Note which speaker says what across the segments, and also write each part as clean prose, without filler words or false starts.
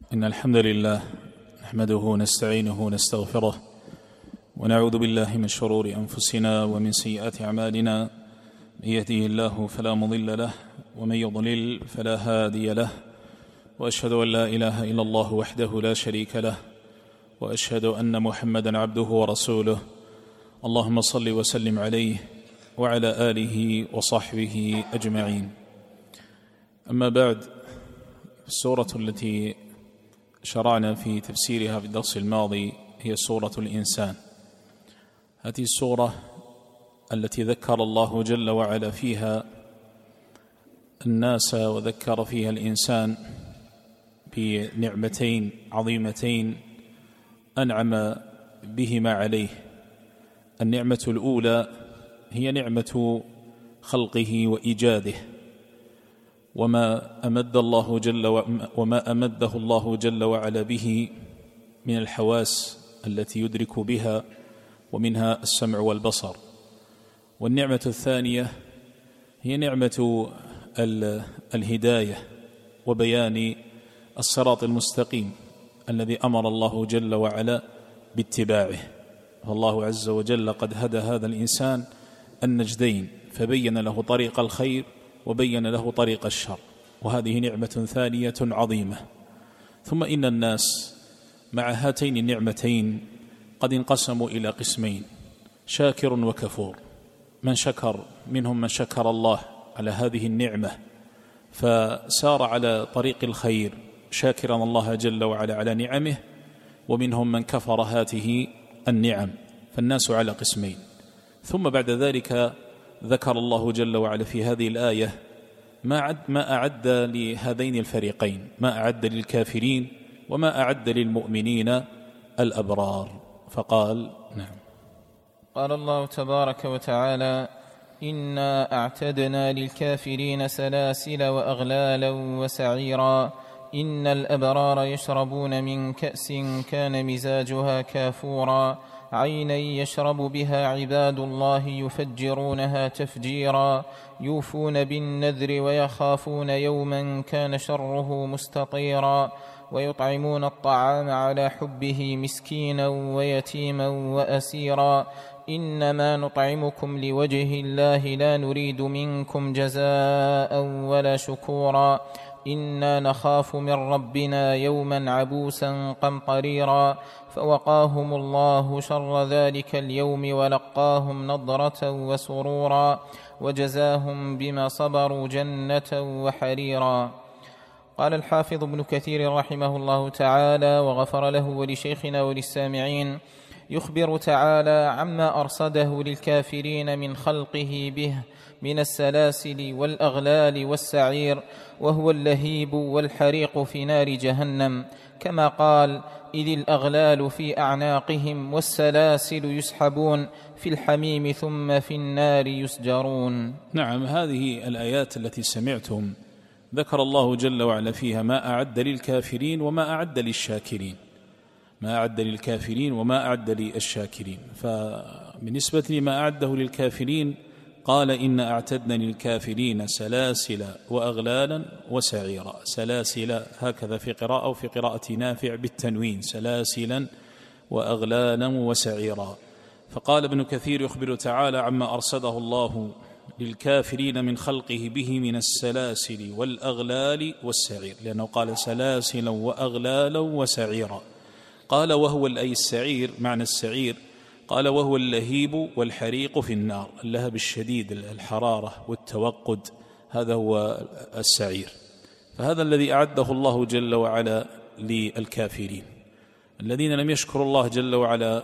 Speaker 1: إن الحمد لله نحمده ونستعينه ونستغفره ونعوذ بالله من شرور أنفسنا ومن سيئات أعمالنا. من يهده الله فلا مضل له ومن يضلل فلا هادي له، وأشهد أن لا إله إلا الله وحده لا شريك له، وأشهد أن محمدا عبده ورسوله. اللهم صل وسلم عليه وعلى آله وصحبه أجمعين. أما بعد، السورة التي شرعنا في تفسيرها في الدرس الماضي هي سورة الإنسان. هذه السورة التي ذكر الله جل وعلا فيها الناس وذكر فيها الإنسان بنعمتين عظيمتين أنعم بهما عليه. النعمة الأولى هي نعمة خلقه وإيجاده، وما أمده الله جل وعلا به من الحواس التي يدرك بها، ومنها السمع والبصر. والنعمة الثانية هي نعمة الهداية وبيان الصراط المستقيم الذي أمر الله جل وعلا باتباعه. فالله عز وجل قد هدى هذا الإنسان النجدين، فبين له طريق الخير وبين له طريق الشر، وهذه نعمة ثانية عظيمة. ثم إن الناس مع هاتين النعمتين قد انقسموا إلى قسمين: شاكر وكفور. من شكر منهم من شكر الله على هذه النعمة فسار على طريق الخير شاكرا الله جل وعلا على نعمه، ومنهم من كفر هذه النعم. فالناس على قسمين. ثم بعد ذلك ذكر الله جل وعلا في هذه الآية ما أعد لهذين الفريقين، ما أعد للكافرين وما أعد للمؤمنين الأبرار. فقال: نعم.
Speaker 2: قال الله تبارك وتعالى: إنا أعتدنا للكافرين سلاسل وأغلالا وسعيرا إن الأبرار يشربون من كأس كان مزاجها كافورا عينا يشرب بها عباد الله يفجرونها تفجيرا يوفون بالنذر ويخافون يوما كان شره مستطيرا ويطعمون الطعام على حبه مسكينا ويتيما وأسيرا إنما نطعمكم لوجه الله لا نريد منكم جزاء ولا شكورا إنا نخاف من ربنا يوما عبوسا قمطريرا فوقاهم الله شر ذلك اليوم ولقاهم نضرة وسرورا وجزاهم بما صبروا جنة وحريرا. قال الحافظ ابن كثير رحمه الله تعالى وغفر له ولشيخنا وللسامعين: يخبر تعالى عما أرصده للكافرين من خلقه به من السلاسل والأغلال والسعير، وهو اللهيب والحريق في نار جهنم، كما قال: إذ الأغلال في أعناقهم والسلاسل يسحبون في الحميم ثم في النار يسجرون.
Speaker 1: نعم، هذه الآيات التي سمعتم ذكر الله جل وعلا فيها ما أعد للكافرين وما أعد للشاكرين، ما أعد للكافرين وما أعد للشاكرين. فبالنسبة لما أعده للكافرين قال: إن أعتدنا للكافرين سلاسل وأغلالا وسعيرا. سلاسل هكذا في قراءة، وفي قراءة نافع بالتنوين: سلاسلا وأغلالا وسعيرا. فقال ابن كثير: يخبر تعالى عما أرصده الله للكافرين من خلقه به من السلاسل والأغلال والسعير، لأنه قال سلاسلا وأغلالا وسعيرا. قال: وهو أي السعير، معنى السعير قال: وهو اللهيب والحريق في النار، اللهب الشديد، الحرارة والتوقد، هذا هو السعير. فهذا الذي أعده الله جل وعلا للكافرين الذين لم يشكروا الله جل وعلا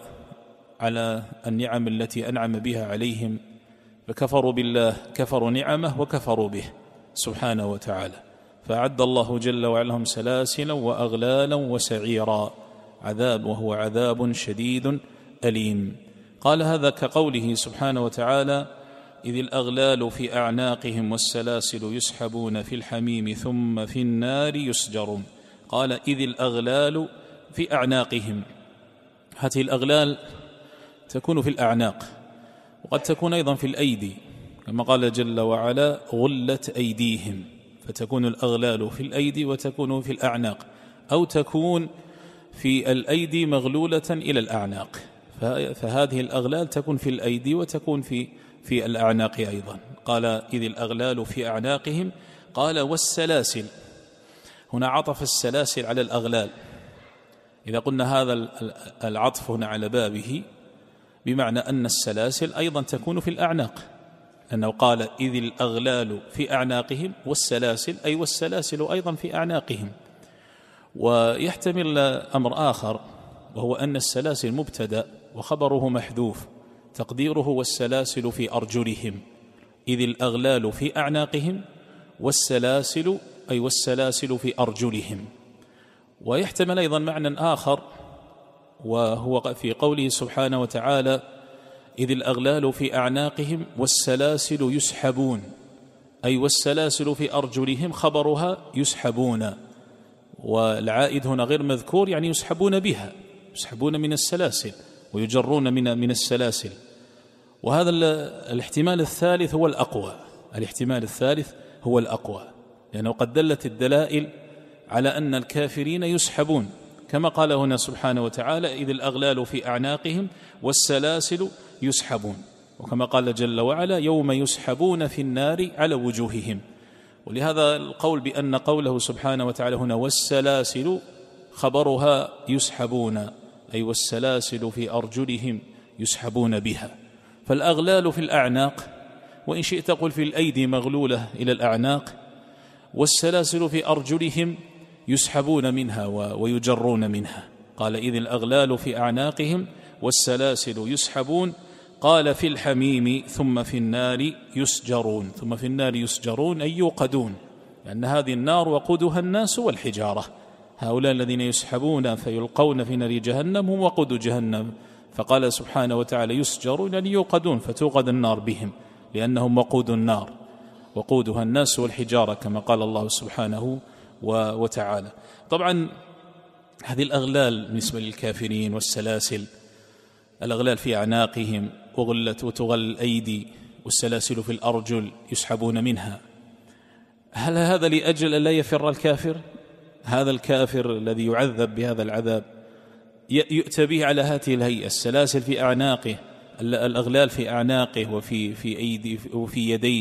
Speaker 1: على النعم التي أنعم بها عليهم، فكفروا بالله، كفروا نعمه وكفروا به سبحانه وتعالى. فأعد الله جل وعلا لهم سلاسلا وأغلالا وسعيرا، عذاب، وهو عذاب شديد أليم. قال: هذا كقوله سبحانه وتعالى: إذ الأغلال في أعناقهم والسلاسل يسحبون في الحميم ثم في النار يسجرون. قال: إذ الأغلال في أعناقهم. هذه الأغلال تكون في الأعناق، وقد تكون أيضا في الأيدي، كما قال جل وعلا: غلت أيديهم، فتكون الأغلال في الأيدي وتكون في الأعناق. أو تكون في الأيدي مغلولة إلى الأعناق، فهذه الأغلال تكون في الأيدي وتكون في الأعناق أيضا. قال إذ الأغلال في أعناقهم، قال والسلاسل، هنا عطف السلاسل على الأغلال. إذا قلنا هذا العطف هنا على بابه بمعنى أن السلاسل أيضا تكون في الأعناق، لأنه قال إذ الأغلال في أعناقهم والسلاسل، أي والسلاسل أيضا في أعناقهم. ويحتمل أمر آخر، وهو أن السلاسل مبتدأ وخبره محذوف، تقديره والسلاسل في أرجلهم، إذ الأغلال في أعناقهم والسلاسل، أي والسلاسل في أرجلهم. ويحتمل أيضا معنى آخر، وهو في قوله سبحانه وتعالى إذ الأغلال في أعناقهم والسلاسل يسحبون، أي والسلاسل في أرجلهم، خبرها يسحبون، والعائد هنا غير مذكور، يعني يسحبون بها، يسحبون من السلاسل ويجرون من السلاسل. وهذا الاحتمال الثالث هو الأقوى، الاحتمال الثالث هو الأقوى، لأنه قد دلت الدلائل على أن الكافرين يسحبون، كما قال هنا سبحانه وتعالى إذ الأغلال في أعناقهم والسلاسل يسحبون، وكما قال جل وعلا يوم يسحبون في النار على وجوههم. ولهذا القول بأن قوله سبحانه وتعالى هنا والسلاسل خبرها يسحبون، أي والسلاسل في أرجلهم يسحبون بها. فالأغلال في الأعناق، وإن شئت قل في الأيدي مغلولة إلى الأعناق، والسلاسل في أرجلهم يسحبون منها ويجرون منها. قال إذ الأغلال في أعناقهم والسلاسل يسحبون، قال في الحميم ثم في النار يسجرون، ثم في النار يسجرون أي يوقدون، لأن هذه النار وقودها الناس والحجارة، هؤلاء الذين يسحبون فيلقون في نار جهنم هم وقود جهنم. فقال سبحانه وتعالى يسجرون يعني يوقدون، فتوقد النار بهم لأنهم وقود النار، وقودها الناس والحجارة كما قال الله سبحانه وتعالى. طبعا هذه الأغلال بالنسبة للكافرين والسلاسل، الأغلال في أعناقهم وغلت وتغل الأيدي والسلاسل في الأرجل يسحبون منها. هل هذا لأجل أن لا يفر الكافر؟ هذا الكافر الذي يعذب بهذا العذاب يؤتى به على هذه الهيئة، السلاسل في أعناقه، الأغلال في أعناقه وفي أيدي وفي يديه،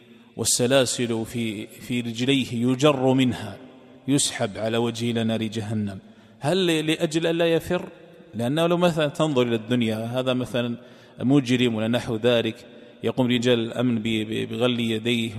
Speaker 1: والسلاسل في رجليه يجر منها، يسحب على وجهه إلى نار جهنم. هل لأجل أن لا يفر؟ لأنه لو مثلا تنظر إلى الدنيا، هذا مثلا مجرم ولا نحو ذلك، يقوم رجال الأمن بغل يديه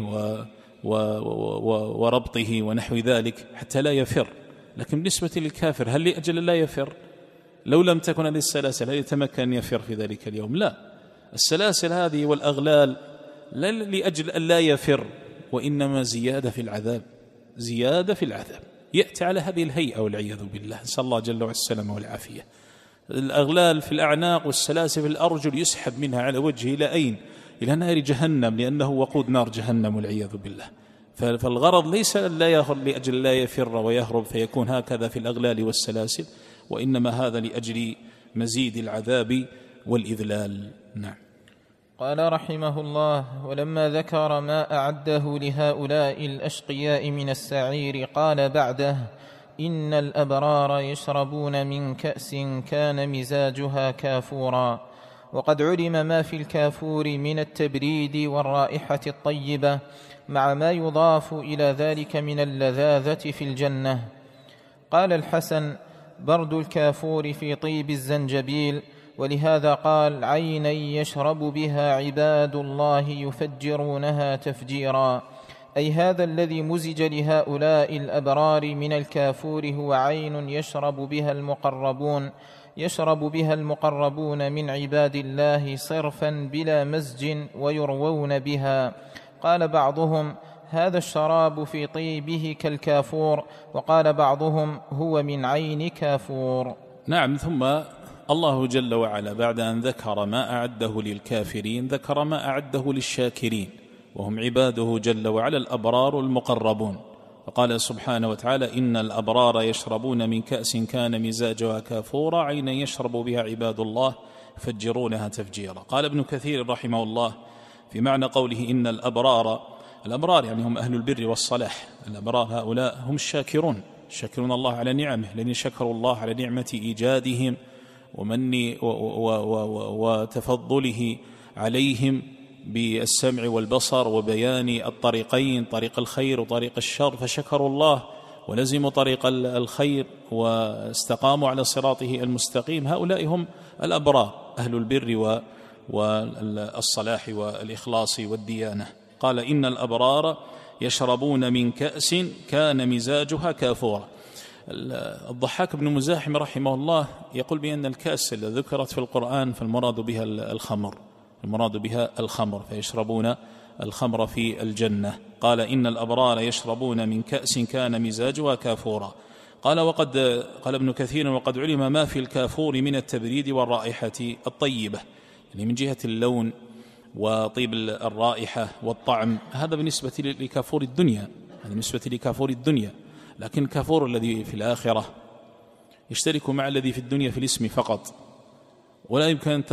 Speaker 1: وربطه ونحو ذلك حتى لا يفر. لكن بالنسبة للكافر هل لأجل أن لا يفر؟ لو لم تكن هذه السلاسل هل يتمكن أن يفر في ذلك اليوم؟ لا، السلاسل هذه والأغلال لا لأجل أن لا يفر، وإنما زيادة في العذاب، زيادة في العذاب، يأتي على هذه الهيئة والعياذ بالله، نسأل الله جل وعلا السلامة والعافية. الأغلال في الأعناق والسلاسل في الأرجل يسحب منها على وجهه إلى أين؟ إلى نار جهنم، لأنه وقود نار جهنم والعياذ بالله. فالغرض ليس لأجل لا يفر ويهرب فيكون هكذا في الأغلال والسلاسل، وإنما هذا لأجل مزيد العذاب والإذلال. نعم.
Speaker 2: قال رحمه الله: ولما ذكر ما أعده لهؤلاء الأشقياء من السعير قال بعده: إن الأبرار يشربون من كأس كان مزاجها كافورا. وقد علم ما في الكافور من التبريد والرائحة الطيبة مع ما يضاف إلى ذلك من اللذاذة في الجنة. قال الحسن: برد الكافور في طيب الزنجبيل، ولهذا قال: عينا يشرب بها عباد الله يفجرونها تفجيرا، أي هذا الذي مزج لهؤلاء الأبرار من الكافور هو عين يشرب بها المقربون من عباد الله صرفا بلا مزج ويروون بها. قال بعضهم: هذا الشراب في طيبه كالكافور، وقال بعضهم: هو من عين كافور.
Speaker 1: نعم. ثم الله جل وعلا بعد أن ذكر ما أعده للكافرين ذكر ما أعده للشاكرين، وهم عباده جل وعلا الأبرار المقربون. فقال سبحانه وتعالى: إن الأبرار يشربون من كأس كان مزاجها كافورا، عينا يشرب بها عباد الله يفجرونها تفجيرا. قال ابن كثير رحمه الله في معنى قوله إن الأبرار يعني هم أهل البر والصلاح، الأبرار هؤلاء هم الشاكرون، يشكرون الله على نعمه، لأن شكروا الله على نعمة إيجادهم وتفضله عليهم بالسمع والبصر وبيان الطريقين، طريق الخير وطريق الشر، فشكروا الله ولزموا طريق الخير واستقاموا على صراطه المستقيم. هؤلاء هم الأبرار، أهل البر والصلاح والإخلاص والديانة. قال إن الأبرار يشربون من كأس كان مزاجها كافورا. الضحاك بن مزاحم رحمه الله يقول بأن الكأس التي ذكرت في القرآن فالمراد بها الخمر، المراد بها الخمر، فيشربون الخمر في الجنة. قال إن الأبرار يشربون من كأس كان مزاجها كافورا. قال ابن كثير وقد علم ما في الكافور من التبريد والرائحة الطيبة، يعني من جهة اللون وطيب الرائحة والطعم، هذا بالنسبة لكافور الدنيا، هذا بالنسبة لكافور الدنيا. لكن الكافور الذي في الآخرة يشترك مع الذي في الدنيا في الاسم فقط، ولا يمكن أن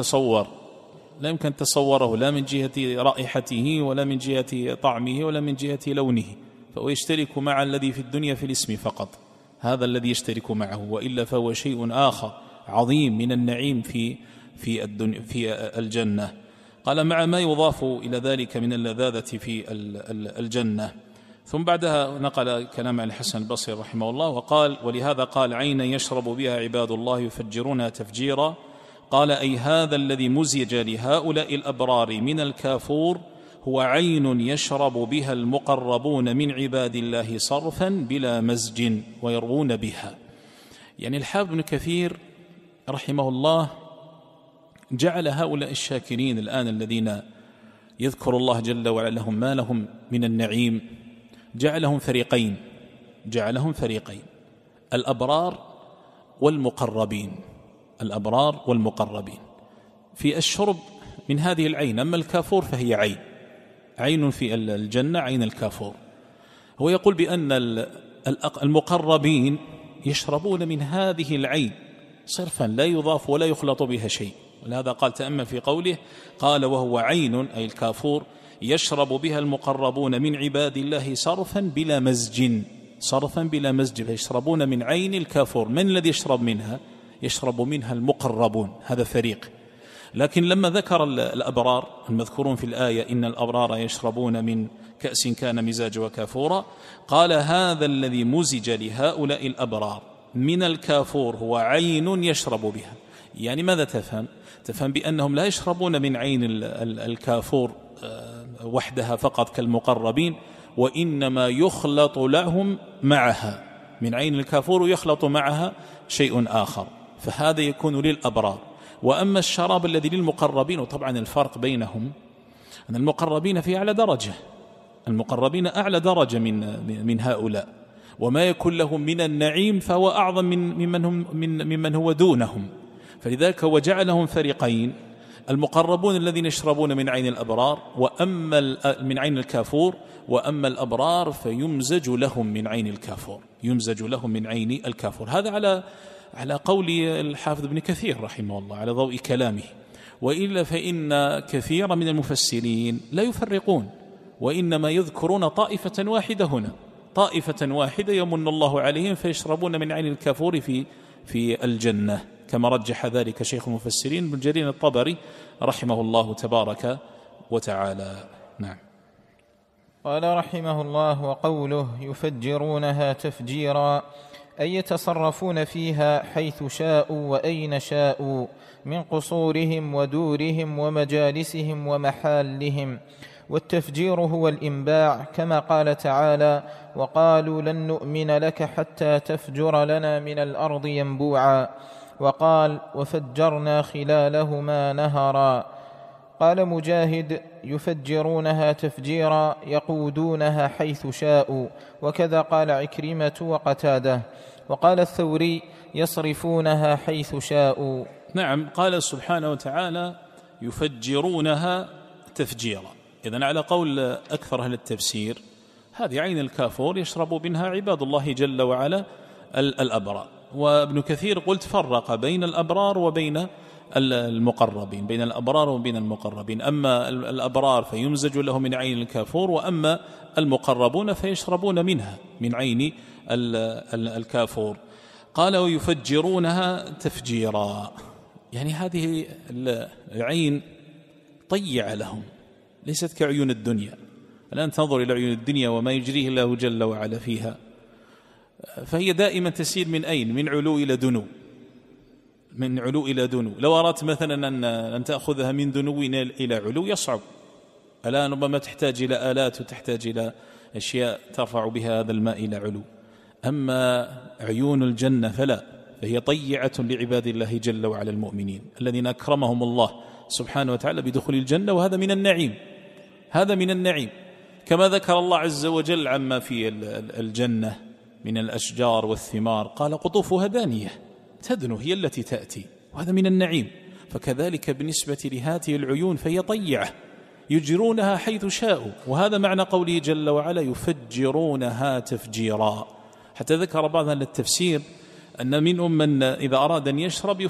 Speaker 1: تصوره لا من جهة رائحته ولا من جهة طعمه ولا من جهة لونه، فهو يشترك مع الذي في الدنيا في الاسم فقط، هذا الذي يشترك معه، وإلا فهو شيء آخر عظيم من النعيم في الجنة. قال مع ما يضاف إلى ذلك من اللذاذة في الجنة. ثم بعدها نقل كلام الحسن البصري رحمه الله وقال ولهذا قال عينا يشرب بها عباد الله يفجرونها تفجيرا. قال أي هذا الذي مزج لهؤلاء الأبرار من الكافور هو عين يشرب بها المقربون من عباد الله صرفا بلا مزج ويروون بها. يعني الحافظ ابن كثير رحمه الله جعل هؤلاء الشاكرين الآن الذين يذكر الله جل وعلا لهم ما لهم من النعيم، جعلهم فريقين، الأبرار والمقربين، الأبرار والمقربين في الشرب من هذه العين. أما الكافور فهي عين في الجنة، عين الكافور. هو يقول بأن المقربين يشربون من هذه العين صرفا لا يضاف ولا يخلط بها شيء، ولهذا قال تأمل في قوله قال وهو عين أي الكافور يشرب بها المقربون من عباد الله صرفا بلا مزج، فيشربون من عين الكافور. من الذي يشرب منها؟ يشرب منها المقربون، هذا فريق. لكن لما ذكر الأبرار المذكورون في الآية إن الأبرار يشربون من كأس كان مزاجها كافورا، قال هذا الذي مزج لهؤلاء الأبرار من الكافور هو عين يشرب بها. يعني ماذا تفهم بأنهم لا يشربون من عين الكافور وحدها فقط كالمقربين، وإنما يخلط لهم معها من عين الكافور يخلط معها شيء آخر، فهذا يكون للأبرار. وأما الشراب الذي للمقربين، وطبعا الفرق بينهم أن المقربين في أعلى درجة، المقربين أعلى درجة من هؤلاء، وما يكون لهم من النعيم فهو أعظم ممن هو دونهم. فلذلك هو جعلهم فريقين، المقربون الذين يشربون من عين الأبرار وأما من عين الكافور، وأما الأبرار فيمزج لهم من عين الكافور، هذا على قول الحافظ ابن كثير رحمه الله على ضوء كلامه. وإلا فإن كثير من المفسرين لا يفرقون، وإنما يذكرون طائفة واحدة هنا، طائفة واحدة يمن الله عليهم فيشربون من عين الكافور في الجنة، كما رجح ذلك شيخ المفسرين ابن جرير الطبري رحمه الله تبارك وتعالى. نعم.
Speaker 2: قال رحمه الله وقوله يفجرونها تفجيرا أي يتصرفون فيها حيث شاءوا وأين شاءوا من قصورهم ودورهم ومجالسهم ومحالهم. والتفجير هو الإنباع، كما قال تعالى وقالوا لن نؤمن لك حتى تفجر لنا من الأرض ينبوعا، وقال وفجرنا خلالهما نهرا. قال مجاهد يفجرونها تفجيرا يقودونها حيث شاءوا، وكذا قال عكرمة وقتاده. وقال الثوري يصرفونها حيث شاءوا.
Speaker 1: نعم. قال سبحانه وتعالى يفجرونها تفجيرا، إذن على قول أكثر أهل التفسير هذه عين الكافور يشرب منها عباد الله جل وعلا الأبرار. وابن كثير قلت فرق بين الأبرار وبين المقربين، بين الأبرار وبين المقربين. أما الأبرار فيمزج له من عين الكافور، وأما المقربون فيشربون منها من عين الكافور. قال ويفجرونها تفجيرا، يعني هذه العين طيع لهم، ليست كعيون الدنيا. الآن تنظر إلى عيون الدنيا وما يجريه الله جل وعلا فيها، فهي دائما تسير من أين؟ من علو إلى دنو، من علو إلى دنو. لو أردت مثلا أن تأخذها من دنو إلى علو يصعب. الآن ربما تحتاج إلى آلات وتحتاج إلى أشياء ترفع بها هذا الماء إلى علو. أما عيون الجنة فلا، فهي طيعة لعباد الله جل وعلا المؤمنين الذين أكرمهم الله سبحانه وتعالى بدخول الجنة، وهذا من النعيم، هذا من النعيم. كما ذكر الله عز وجل عما في الجنة من الأشجار والثمار، قال قطوفها دانية تدنو، هي التي تأتي، وهذا من النعيم. فكذلك بالنسبة لهذه العيون فهي طيعة يجرونها حيث شاءوا، وهذا معنى قوله جل وعلا يفجرونها تفجيرا. حتى ذكر بعض أهل التفسير أن منهم من إذا أراد أن يشرب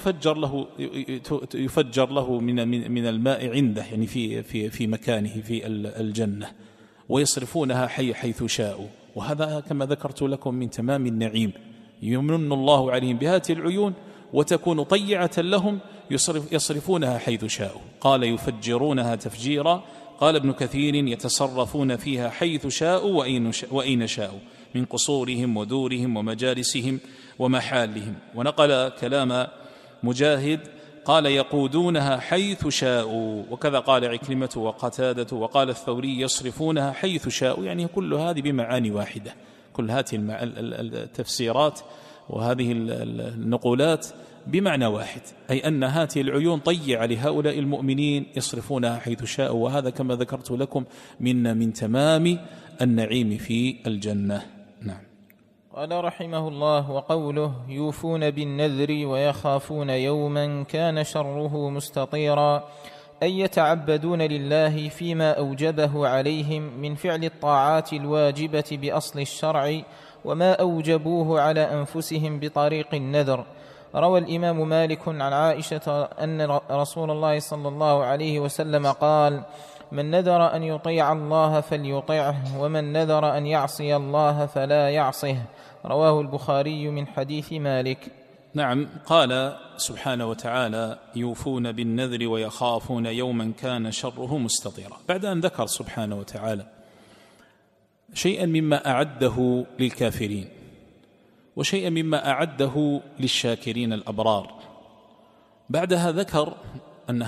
Speaker 1: يفجر له من الماء عنده، يعني في مكانه في الجنة، ويصرفونها حيث شاءوا. وهذا كما ذكرت لكم من تمام النعيم، يمن الله عليهم بهذه العيون وتكون طيعة لهم، يصرفونها حيث شاءوا. قال يفجرونها تفجيرا. قال ابن كثير يتصرفون فيها حيث شاءوا وأين شاءوا، من قصورهم ودورهم ومجالسهم ومحالهم. ونقل كلام مجاهد قال يقودونها حيث شاءوا، وكذا قال عكرمة وقتادة، وقال الثوري يصرفونها حيث شاءوا، يعني كل هذه بمعاني واحدة. كل هذه التفسيرات وهذه النقولات بمعنى واحد، أي أن هذه العيون طيعة لهؤلاء المؤمنين يصرفونها حيث شاءوا، وهذا كما ذكرت لكم من تمام النعيم في الجنة. نعم.
Speaker 2: قال رحمه الله: وقوله يوفون بالنذر ويخافون يوما كان شره مستطيرا، أي يتعبدون لله فيما أوجبه عليهم من فعل الطاعات الواجبة بأصل الشرع، وما أوجبوه على أنفسهم بطريق النذر. روى الإمام مالك عن عائشة أن رسول الله صلى الله عليه وسلم قال: من نذر أن يطيع الله فليطعه، ومن نذر أن يعصي الله فلا يعصه. رواه البخاري من حديث مالك.
Speaker 1: نعم. قال سبحانه وتعالى يوفون بالنذر ويخافون يوما كان شره مستطيرا، بعد أن ذكر سبحانه وتعالى شيئا مما أعده للكافرين وشيئا مما أعده للشاكرين الأبرار. بعدها ذكر أن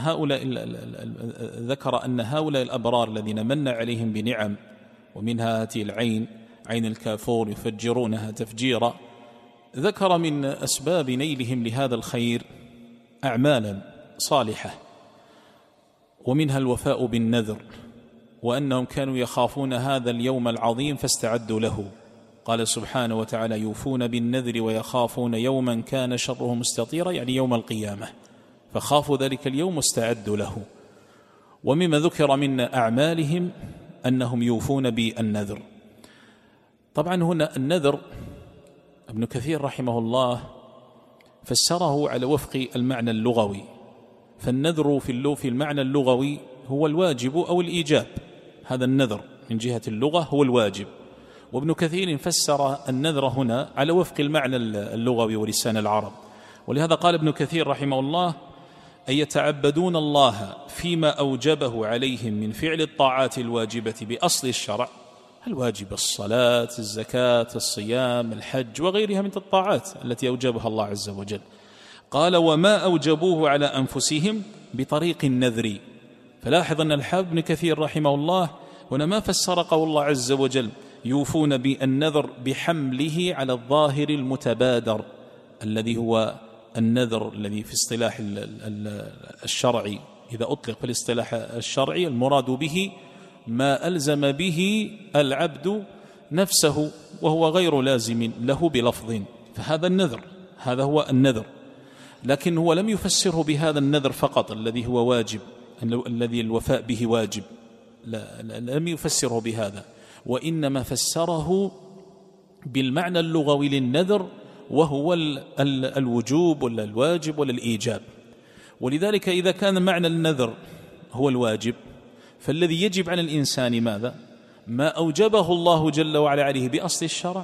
Speaker 1: هؤلاء الأبرار الذين من عليهم بنعم، ومنها هذه العين، عين الكافور، يفجرونها تفجيرا. ذكر من أسباب نيلهم لهذا الخير أعمالا صالحة، ومنها الوفاء بالنذر، وأنهم كانوا يخافون هذا اليوم العظيم فاستعدوا له. قال سبحانه وتعالى يوفون بالنذر ويخافون يوما كان شره مستطيرا، يعني يوم القيامة، فخافوا ذلك اليوم واستعدوا له. ومما ذكر من أعمالهم أنهم يوفون بالنذر. طبعا هنا النذر ابن كثير رحمه الله فسره على وفق المعنى اللغوي، فالنذر في المعنى اللغوي هو الواجب أو الإيجاب، هذا النذر من جهة اللغة هو الواجب. وابن كثير فسر النذر هنا على وفق المعنى اللغوي ولسان العرب، ولهذا قال ابن كثير رحمه الله أن يتعبدون الله فيما أوجبه عليهم من فعل الطاعات الواجبة بأصل الشرع، الواجب الصلاة، الزكاة، الصيام، الحج وغيرها من الطاعات التي أوجبها الله عز وجل. قال وما أوجبوه على أنفسهم بطريق النذر. فلاحظ أن الحافظ ابن كثير رحمه الله هنا ما فسر قول الله عز وجل يوفون بالنذر بحمله على الظاهر المتبادر الذي هو النذر الذي في اصطلاح الشرعي، إذا أطلق في الاصطلاح الشرعي المراد به ما ألزم به العبد نفسه وهو غير لازم له بلفظ، فهذا النذر، هذا هو النذر. لكن هو لم يفسره بهذا النذر فقط الذي هو واجب، الذي الوفاء به واجب، لا لم يفسره بهذا، وإنما فسره بالمعنى اللغوي للنذر، وهو الوجوب ولا الواجب ولا الإيجاب. ولذلك إذا كان معنى النذر هو الواجب، فالذي يجب على الإنسان ماذا؟ ما أوجبه الله جل وعلا عليه بأصل الشرع،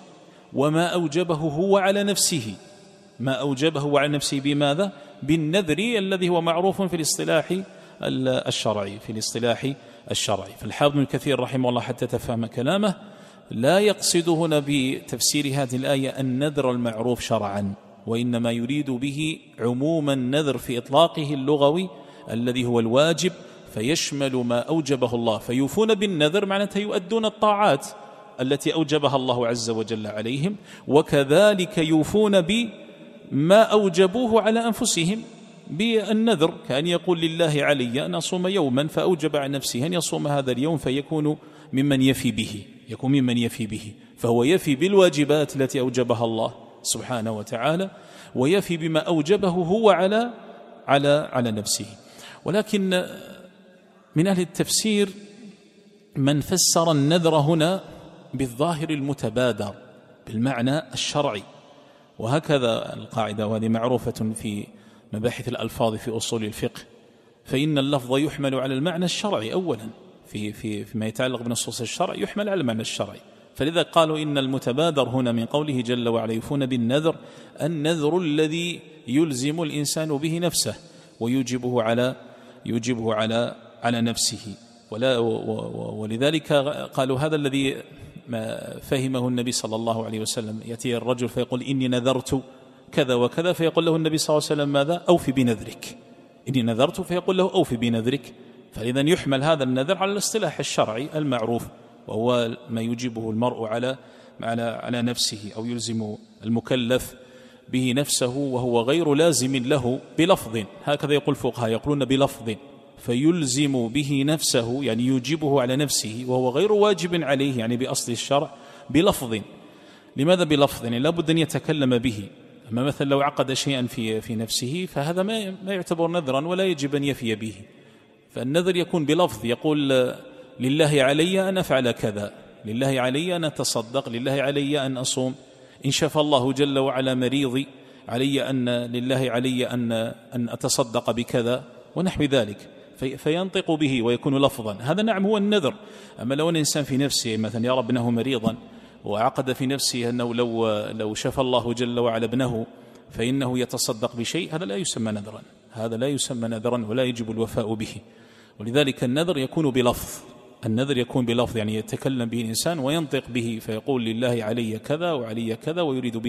Speaker 1: وما أوجبه هو على نفسه، ما أوجبه هو على نفسه بماذا؟ بالنذر الذي هو معروف في الاصطلاح الشرعي، في الاصطلاح الشرعي. فالحافظ ابن كثير رحمه الله حتى تفهم كلامه لا يقصد هنا بتفسير هذه الآية النذر المعروف شرعا، وإنما يريد به عموم النذر في إطلاقه اللغوي الذي هو الواجب، فيشمل ما أوجبه الله، فيوفون بالنذر معناته يؤدون الطاعات التي أوجبها الله عز وجل عليهم، وكذلك يوفون بما أوجبوه على أنفسهم بالنذر، كأن يقول لله علي أن أصوم يوما، فأوجب على نفسه أن يصوم هذا اليوم، فيكون ممن يفي به، يكون ممن يفي به، فهو يفي بالواجبات التي أوجبها الله سبحانه وتعالى، ويفي بما أوجبه هو على نفسه. ولكن من أهل التفسير من فسر النذر هنا بالظاهر المتبادر بالمعنى الشرعي، وهكذا القاعدة، وهذه معروفة في مباحث الألفاظ في أصول الفقه، فإن اللفظ يحمل على المعنى الشرعي أولا، فيما يتعلق بنصوص الشرع يحمل على المعنى الشرعي. فلذا قالوا إن المتبادر هنا من قوله جل وعلا يوفون بالنذر النذر الذي يلزم الإنسان به نفسه ويوجبه على نفسه. ولذلك قالوا هذا الذي ما فهمه النبي صلى الله عليه وسلم، يأتي الرجل فيقول إني نذرت كذا وكذا، فيقول له النبي صلى الله عليه وسلم ماذا؟ أوفي بنذرك. إني نذرت، فيقول له أوفي بنذرك. فإذا يحمل هذا النذر على الاصطلاح الشرعي المعروف، وهو ما يجيبه المرء على نفسه، أو يلزم المكلف به نفسه وهو غير لازم له بلفظ، هكذا يقول الفقهاء يقولون بلفظ، فيلزم به نفسه يعني يجيبه على نفسه وهو غير واجب عليه، يعني بأصل الشرع بلفظ. لماذا بلفظ؟ يعني لابد أن يتكلم به. أما مثلا لو عقد شيئا في نفسه فهذا ما يعتبر نذرا ولا يجب أن يفي به. فالنذر يكون بلفظ، يقول لله علي أن أفعل كذا، لله علي أن أتصدق، لله علي أن أصوم، إن شفى الله جل وعلا مريضي لله علي أن أتصدق بكذا ونحو ذلك، فينطق به ويكون لفظا. هذا نعم هو النذر. أما لو أن الإنسان في نفسه مثلا يرى ابنه مريضا وعقد في نفسه أنه لو شفى الله جل وعلا ابنه فإنه يتصدق بشيء، هذا لا يسمى نذرا، هذا لا يسمى نذرا ولا يجب الوفاء به. ولذلك النذر يكون بلفظ، النذر يكون بلفظ يعني يتكلم به الإنسان وينطق به، فيقول لله علي كذا وعلي كذا، ويريد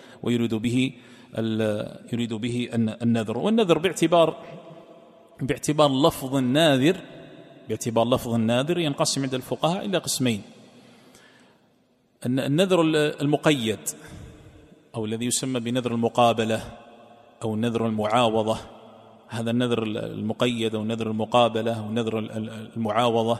Speaker 1: به النذر. والنذر باعتبار لفظ الناذر ينقسم عند الفقهاء إلى قسمين: النذر المقيد، أو الذي يسمى بنذر المقابلة أو النذر المعاوضة. هذا النذر المقيد أو النذر المقابلة أو النذر المعاوضة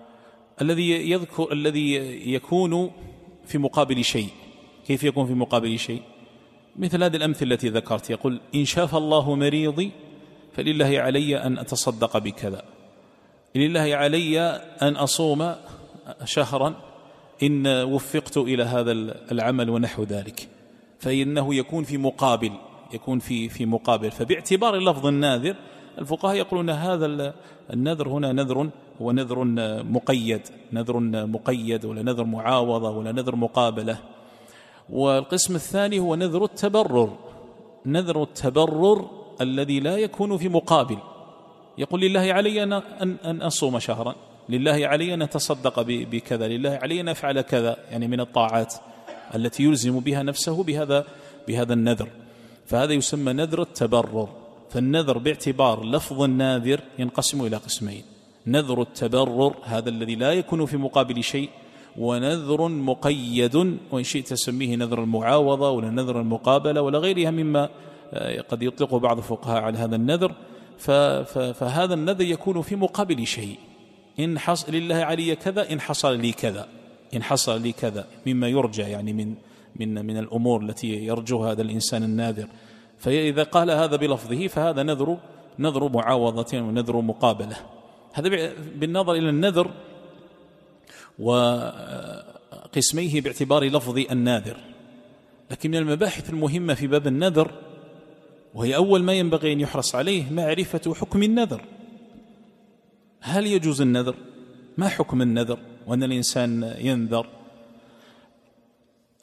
Speaker 1: الذي يكون في مقابل شيء. كيف يكون في مقابل شيء؟ مثل هذه الأمثلة التي ذكرت، يقول إن شاف الله مريضي فلله علي أن أتصدق بكذا، لله علي أن أصوم شهرا إن وفقت إلى هذا العمل ونحو ذلك. فإنه يكون في مقابل، فباعتبار لفظ الناذر الفقهاء يقولون هذا النذر هنا هو نذر مقيد ولا نذر معاوضة ولا نذر مقابلة. والقسم الثاني هو نذر التبرر الذي لا يكون في مقابل، يقول لله علي أن أصوم شهرا، لله علي أن أتصدق بكذا، لله علي أن أفعل كذا، يعني من الطاعات التي يلزم بها نفسه بهذا النذر. فهذا يسمى نذر التبرر. فالنذر باعتبار لفظ الناذر ينقسم إلى قسمين: نذر التبرر هذا الذي لا يكون في مقابل شيء، ونذر مقيد، وإن شئت تسميه نذر المعاوضة ولا نذر المقابلة ولا غيرها مما قد يطلق بعض الفقهاء على هذا النذر. فهذا النذر يكون في مقابل شيء، إن حصل لله علي كذا، إن حصل لي كذا مما يرجى، يعني من الأمور التي يرجوها هذا الإنسان الناذر. فإذا قال هذا بلفظه فهذا نذر معاوضة ونذر مقابلة. هذا بالنظر إلى النذر وقسميه باعتبار لفظ الناذر. لكن من المباحث المهمة في باب النذر، وهي أول ما ينبغي أن يحرص عليه، معرفة حكم النذر. هل يجوز النذر؟ ما حكم النذر وأن الإنسان ينذر؟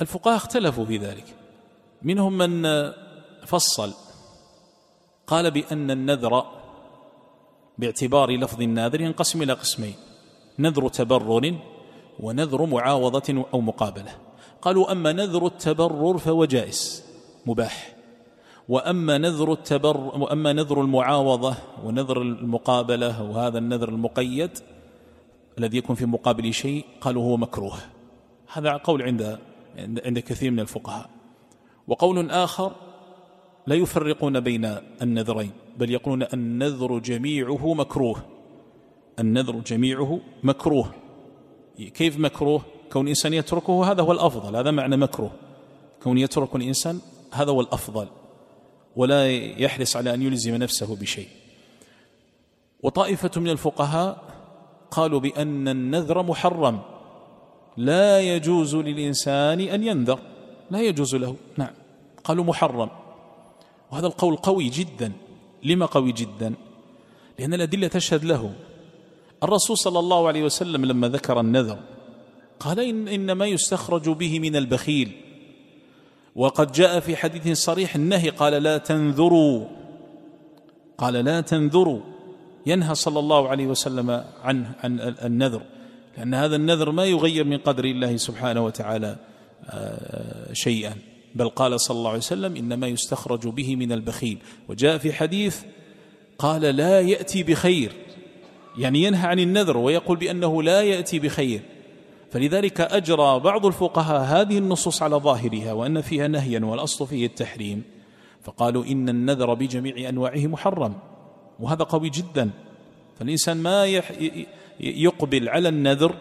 Speaker 1: الفقهاء اختلفوا في ذلك، منهم من فصل قال بأن النذر باعتبار لفظ الناذر ينقسم إلى قسمين: نذر تبرر ونذر معاوضة أو مقابلة. قالوا أما نذر التبرر فهو جائز مباح، وأما نذر المعاوضة ونذر المقابلة وهذا النذر المقيد الذي يكون في مقابل شيء قالوا هو مكروه. هذا قول عند كثير من الفقهاء. وقول آخر لا يفرقون بين النذرين، بل يقولون النذر جميعه مكروه. النذر جميعه مكروه. كيف مكروه؟ كون الإنسان يتركه هذا هو الأفضل، هذا معنى مكروه، كون يترك الإنسان هذا هو الأفضل، ولا يحرص على أن يلزم نفسه بشيء. وطائفة من الفقهاء قالوا بأن النذر محرم، لا يجوز للإنسان أن ينذر، لا يجوز له. نعم، قالوا محرم، وهذا القول قوي جدا. لما قوي جدا؟ لأن الأدلة تشهد له. الرسول صلى الله عليه وسلم لما ذكر النذر قال إنما يستخرج به من البخيل، وقد جاء في حديث صريح النهي، قال لا تنذروا، قال لا تنذروا، ينهى صلى الله عليه وسلم عن النذر، لأن هذا النذر ما يغير من قدر الله سبحانه وتعالى شيئا، بل قال صلى الله عليه وسلم إنما يستخرج به من البخيل. وجاء في حديث قال لا يأتي بخير، يعني ينهى عن النذر ويقول بأنه لا يأتي بخير. فلذلك أجرى بعض الفقهاء هذه النصوص على ظاهرها وأن فيها نهيا والأصل فيه التحريم، فقالوا إن النذر بجميع أنواعه محرم، وهذا قوي جدا. فالإنسان ما يقبل على النذر،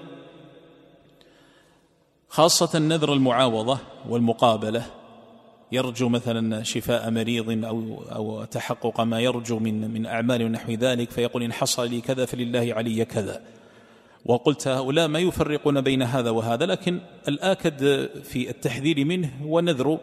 Speaker 1: خاصة النذر المعاوضة والمقابلة، يرجو مثلا شفاء مريض أو تحقق ما يرجو من أعمال ونحو ذلك، فيقول إن حصل لي كذا فلله علي كذا. وقلت هؤلاء ما يفرقون بين هذا وهذا، لكن الآكد في التحذير منه هو نذر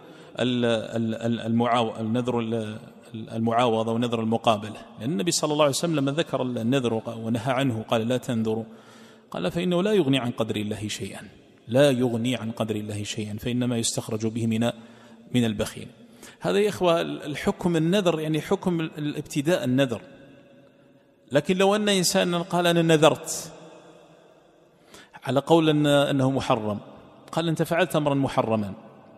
Speaker 1: المعاوضة ونذر المقابلة، لأن النبي صلى الله عليه وسلم لما ذكر النذر ونهى عنه قال لا تنذروا، قال فإنه لا يغني عن قدر الله شيئا، لا يغني عن قدر الله شيئا، فإنما يستخرج به من البخيل. هذا يا إخوة الحكم النذر، يعني حكم الابتداء النذر. لكن لو أن إنسانا قال أنا نذرت على قول أنه محرم، قال أنت فعلت أمرا محرما،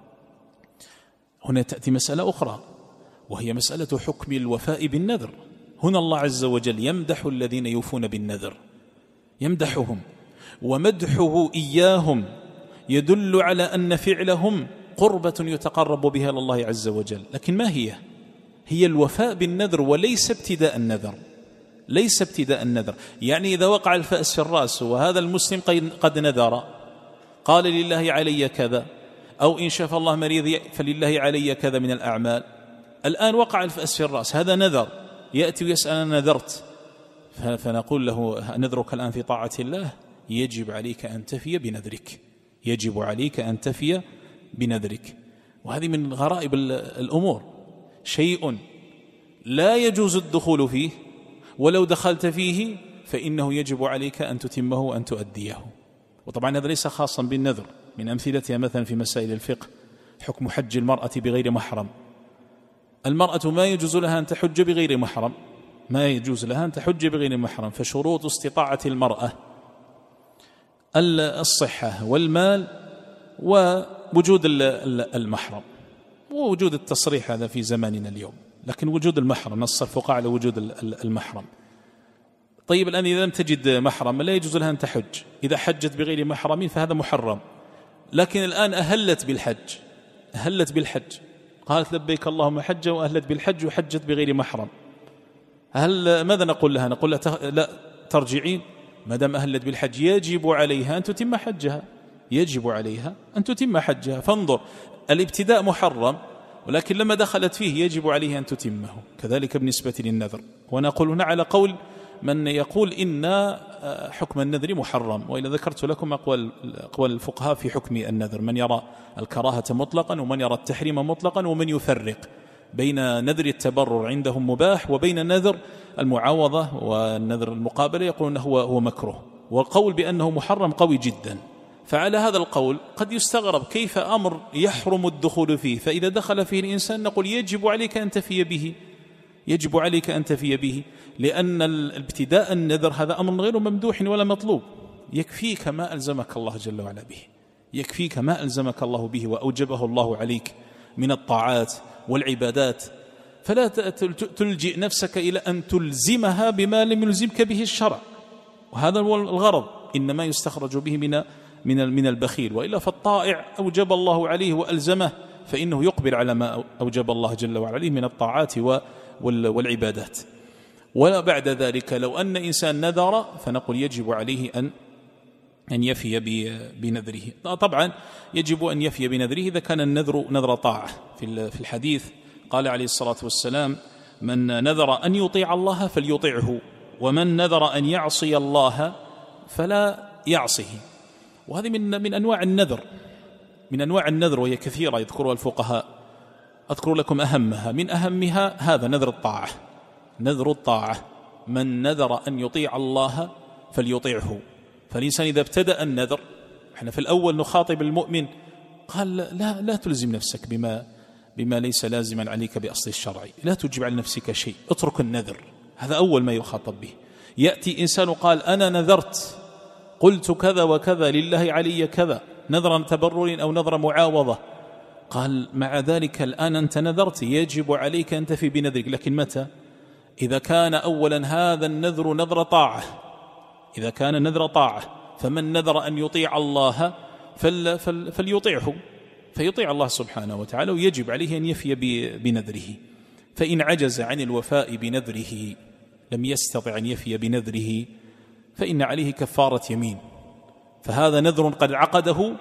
Speaker 1: هنا تأتي مسألة أخرى، وهي مسألة حكم الوفاء بالنذر. هنا الله عز وجل يمدح الذين يوفون بالنذر، يمدحهم، ومدحه إياهم يدل على أن فعلهم قربة يتقرب بها إلى الله عز وجل. لكن ما هي الوفاء بالنذر وليس ابتداء النذر، ليس ابتداء النذر. يعني إذا وقع الفأس في الرأس وهذا المسلم قد نذر، قال لله علي كذا، أو إن شاف الله مريض فلله علي كذا من الأعمال، الآن وقع الفأس في الرأس، هذا نذر، يأتي ويسأل أنا نذرت، فنقول له نذرك الآن في طاعة الله، يجب عليك أن تفي بنذرك، يجب عليك أن تفي بنذرك. وهذه من غرائب الأمور، شيء لا يجوز الدخول فيه، ولو دخلت فيه فإنه يجب عليك أن تتمه وأن تؤديه. وطبعا هذا ليس خاصا بالنذر، من أمثلتها مثلا في مسائل الفقه حكم حج المرأة بغير محرم. المرأة ما يجوز لها أن تحج بغير محرم، ما يجوز لها أن تحج بغير محرم. فشروط استطاعة المرأة الصحة والمال ووجود المحرم، ووجود التصريح هذا في زماننا اليوم، لكن وجود المحرم، نص الفقهاء على وجود المحرم. طيب الآن إذا لم تجد محرم لا يجوز لها أن تحج، إذا حجت بغير محرم فهذا محرم. لكن الآن أهلت بالحج، قالت لبيك اللهم حجة، وأهلت بالحج وحجت بغير محرم، ماذا نقول لها؟ نقول لها لا ترجعين، ما دام أهلت بالحج يجب عليها أن تتم حجها، يجب عليها أن تتم حجها. فانظر، الابتداء محرم، ولكن لما دخلت فيه يجب عليها أن تتمه. كذلك بالنسبة للنذر. ونقول هنا على قول من يقول إن حكم النذر محرم، وإذا ذكرت لكم أقوال الفقهاء في حكم النذر، من يرى الكراهة مطلقا، ومن يرى التحريم مطلقا، ومن يفرق بين نذر التبرر عندهم مباح وبين نذر المعاوضة والنذر المقابلة يقولون هو مكروه. والقول بأنه محرم قوي جدا، فعلى هذا القول قد يستغرب كيف أمر يحرم الدخول فيه، فإذا دخل فيه الإنسان نقول يجب عليك أن تفي به، يجب عليك أن تفي به، لأن الابتداء النذر هذا أمر غير ممدوح ولا مطلوب. يكفيك ما ألزمك الله جل وعلا به، يكفيك ما ألزمك الله به وأوجبه الله عليك من الطاعات والعبادات، فلا تلجئ نفسك إلى أن تلزمها بما لم يلزمك به الشرع، وهذا هو الغرض، إنما يستخرج به من البخيل، وإلا فالطائع أوجب الله عليه وألزمه فإنه يقبل على ما أوجب الله جل وعلا عليه من الطاعات والعبادات. ولا بعد ذلك لو أن إنسان نذر فنقول يجب عليه أن يفي بنذره. طبعا يجب أن يفي بنذره إذا كان النذر نذر طاعة. في الحديث قال عليه الصلاة والسلام: من نذر أن يطيع الله فليطيعه، ومن نذر أن يعصي الله فلا يعصه. وهذه من أنواع النذر، من أنواع النذر، وهي كثيرة يذكرها الفقهاء. أذكر لكم أهمها، من أهمها هذا نذر الطاعة، نذر الطاعة، من نذر أن يطيع الله فليطيعه. فالإنسان إذا ابتدأ النذر، احنا في الأول نخاطب المؤمن قال لا تلزم نفسك بما ليس لازما عليك بأصل الشرع، لا تجب على نفسك شيء، اترك النذر، هذا أول ما يخاطب به. يأتي إنسان قال أنا نذرت، قلت كذا وكذا لله علي كذا، نذرا تبرر أو نذر معاوضة، قال مع ذلك الآن أنت نذرت، يجب عليك أن تفي بنذرك، لكن متى؟ إذا كان أولا هذا النذر نذر طاعة، إذا كان نذر طاعة، فمن نذر أن يطيع الله فليطيعه، فيطيع الله سبحانه وتعالى، ويجب عليه أن يفي بنذره. فإن عجز عن الوفاء بنذره، لم يستطع أن يفي بنذره، فإن عليه كفارة يمين، فهذا نذر قد عقده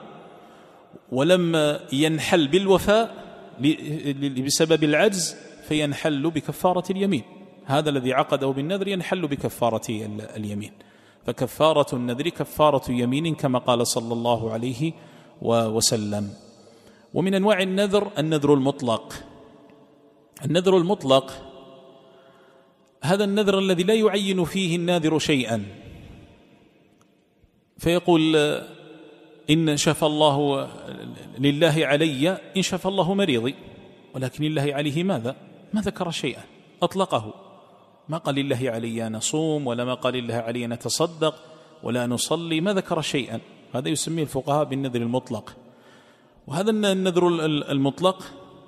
Speaker 1: ولم ينحل بالوفاء بسبب العجز، فينحل بكفارة اليمين. هذا الذي عقده بالنذر ينحل بكفارة اليمين، فكفارة النذر كفارة يمين كما قال صلى الله عليه وسلم. ومن أنواع النذر النذر المطلق. النذر المطلق هذا النذر الذي لا يعين فيه الناذر شيئا، فيقول إن شفى الله لله علي، إن شفى الله مريضي، ولكن لله عليه ماذا؟ ما ذكر شيئا، أطلقه، ما قال لله علي نصوم، ولا ما قال لله علي نتصدق ولا نصلي، ما ذكر شيئا. هذا يسميه الفقهاء بالنذر المطلق. وهذا النذر المطلق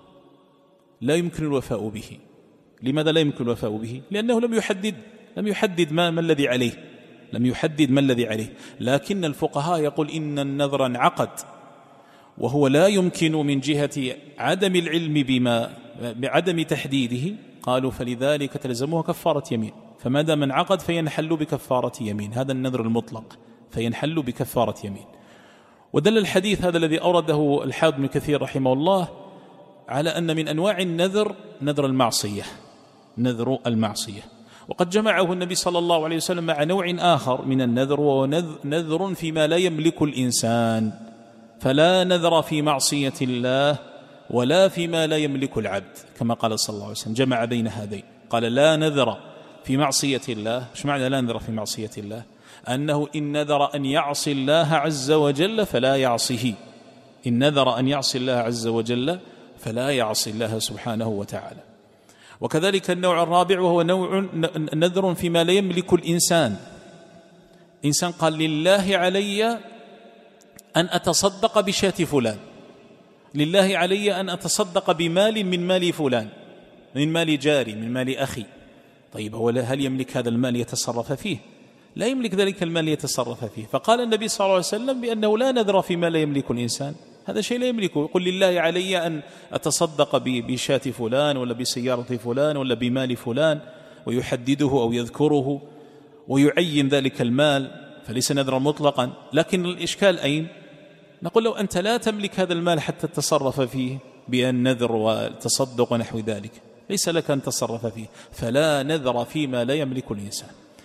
Speaker 1: لا يمكن الوفاء به. لماذا لا يمكن الوفاء به؟ لأنه لم يحدد ما الذي عليه، لم يحدد ما الذي عليه. لكن الفقهاء يقول إن النذر انعقد وهو لا يمكن من جهة عدم العلم بعدم تحديده، قالوا فلذلك تلزمه كفارة يمين، فما دام انعقد فينحل بكفارة يمين. هذا النذر المطلق فينحل بكفارة يمين. ودل الحديث هذا الذي أورده الحافظ ابن كثير رحمه الله على أن من أنواع النذر نذر المعصية، نذر المعصية. وقد جمعه النبي صلى الله عليه وسلم مع نوع آخر من النذر، وهو نذر فيما لا يملك الإنسان، فلا نذر في معصية الله ولا فيما لا يملك العبد، كما قال صلى الله عليه وسلم، جمع بين هذين، قال لا نذر في معصية الله. ايش معنى لا نذر في معصية الله؟ أنه إن نذر أن يعصي الله عز وجل فلا يعصيه، إن نذر أن يعصي الله عز وجل فلا يعصي الله سبحانه وتعالى. وكذلك النوع الرابع وهو نوع نذر فيما لا يملك الإنسان. إنسان قال لله علي أن أتصدق بشاة فلان، لله علي أن أتصدق بمال من مال فلان، من مال جاري، من مال أخي. طيب هل يملك هذا المال يتصرف فيه؟ لا يملك ذلك المال يتصرف فيه. فقال النبي صلى الله عليه وسلم بأنه لا نذر فيما لا يملك الإنسان، هذا شيء لا يملكه. يقول لله علي أن أتصدق بشاة فلان ولا بسيارة فلان ولا بمال فلان، ويحدده أو يذكره ويعين ذلك المال، فليس نذرا مطلقا. لكن الإشكال أين؟ نقول لو أنت لا تملك هذا المال حتى تتصرف فيه بالنذر والتصدق ونحو ذلك، ليس لك أن تتصرف فيه، فلا نذر فيما لا يملك الإنسان.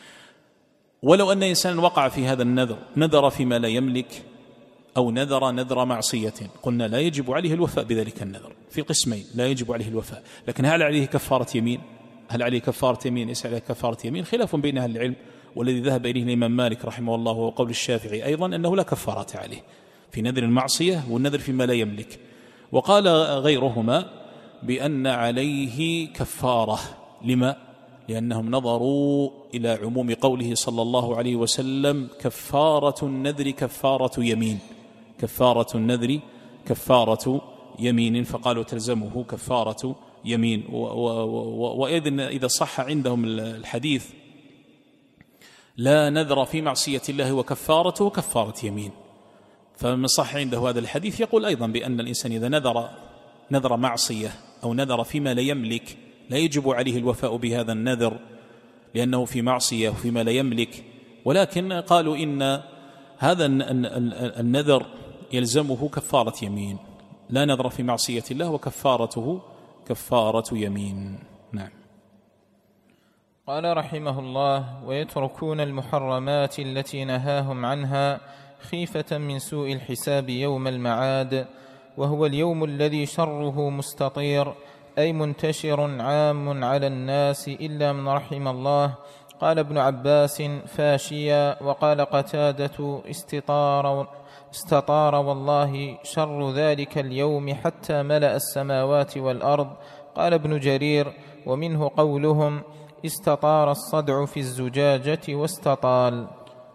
Speaker 1: ولو أن إنسان وقع في هذا النذر، نذر فيما لا يملك أو نذر معصية، قلنا لا يجب عليه الوفاء بذلك النذر، في قسمين، لا يجب عليه الوفاء. لكن هل عليه كفارة يمين؟ هل عليه كفارة يمين؟ ليس عليه كفارة يمين، خلاف بين أهل العلم، والذي ذهب إليه الإمام مالك رحمه الله وقول الشافعي أيضا أنه لا كفارة عليه، في نذر المعصية والنذر فيما لا يملك. وقال غيرهما بأن عليه كفارة. لما؟ لأنهم نظروا إلى عموم قوله صلى الله عليه وسلم كفارة النذر كفارة يمين، كفارة النذر كفارة يمين، فقالوا تلزمه كفارة يمين. وإذن إذا صح عندهم الحديث لا نذر في معصية الله وكفارته كفارة يمين، فمن صح عنده هذا الحديث يقول أيضا بأن الإنسان إذا نذر معصية أو نذر فيما لا يملك لا يجب عليه الوفاء بهذا النذر لأنه في معصية وفيما لا يملك، ولكن قالوا إن هذا النذر يلزمه كفارة يمين، لا نذر في معصية الله وكفارته كفارة يمين. نعم.
Speaker 2: قال رحمه الله: ويتركون المحرمات التي نهاهم عنها خيفة من سوء الحساب يوم المعاد، وهو اليوم الذي شره مستطير، أي منتشر عام على الناس إلا من رحم الله. قال ابن عباس: فاشيا. وقال قتادة: استطار والله شر ذلك اليوم حتى ملأ السماوات والأرض. قال ابن جرير: ومنه قولهم: استطار الصدع في الزجاجة واستطال.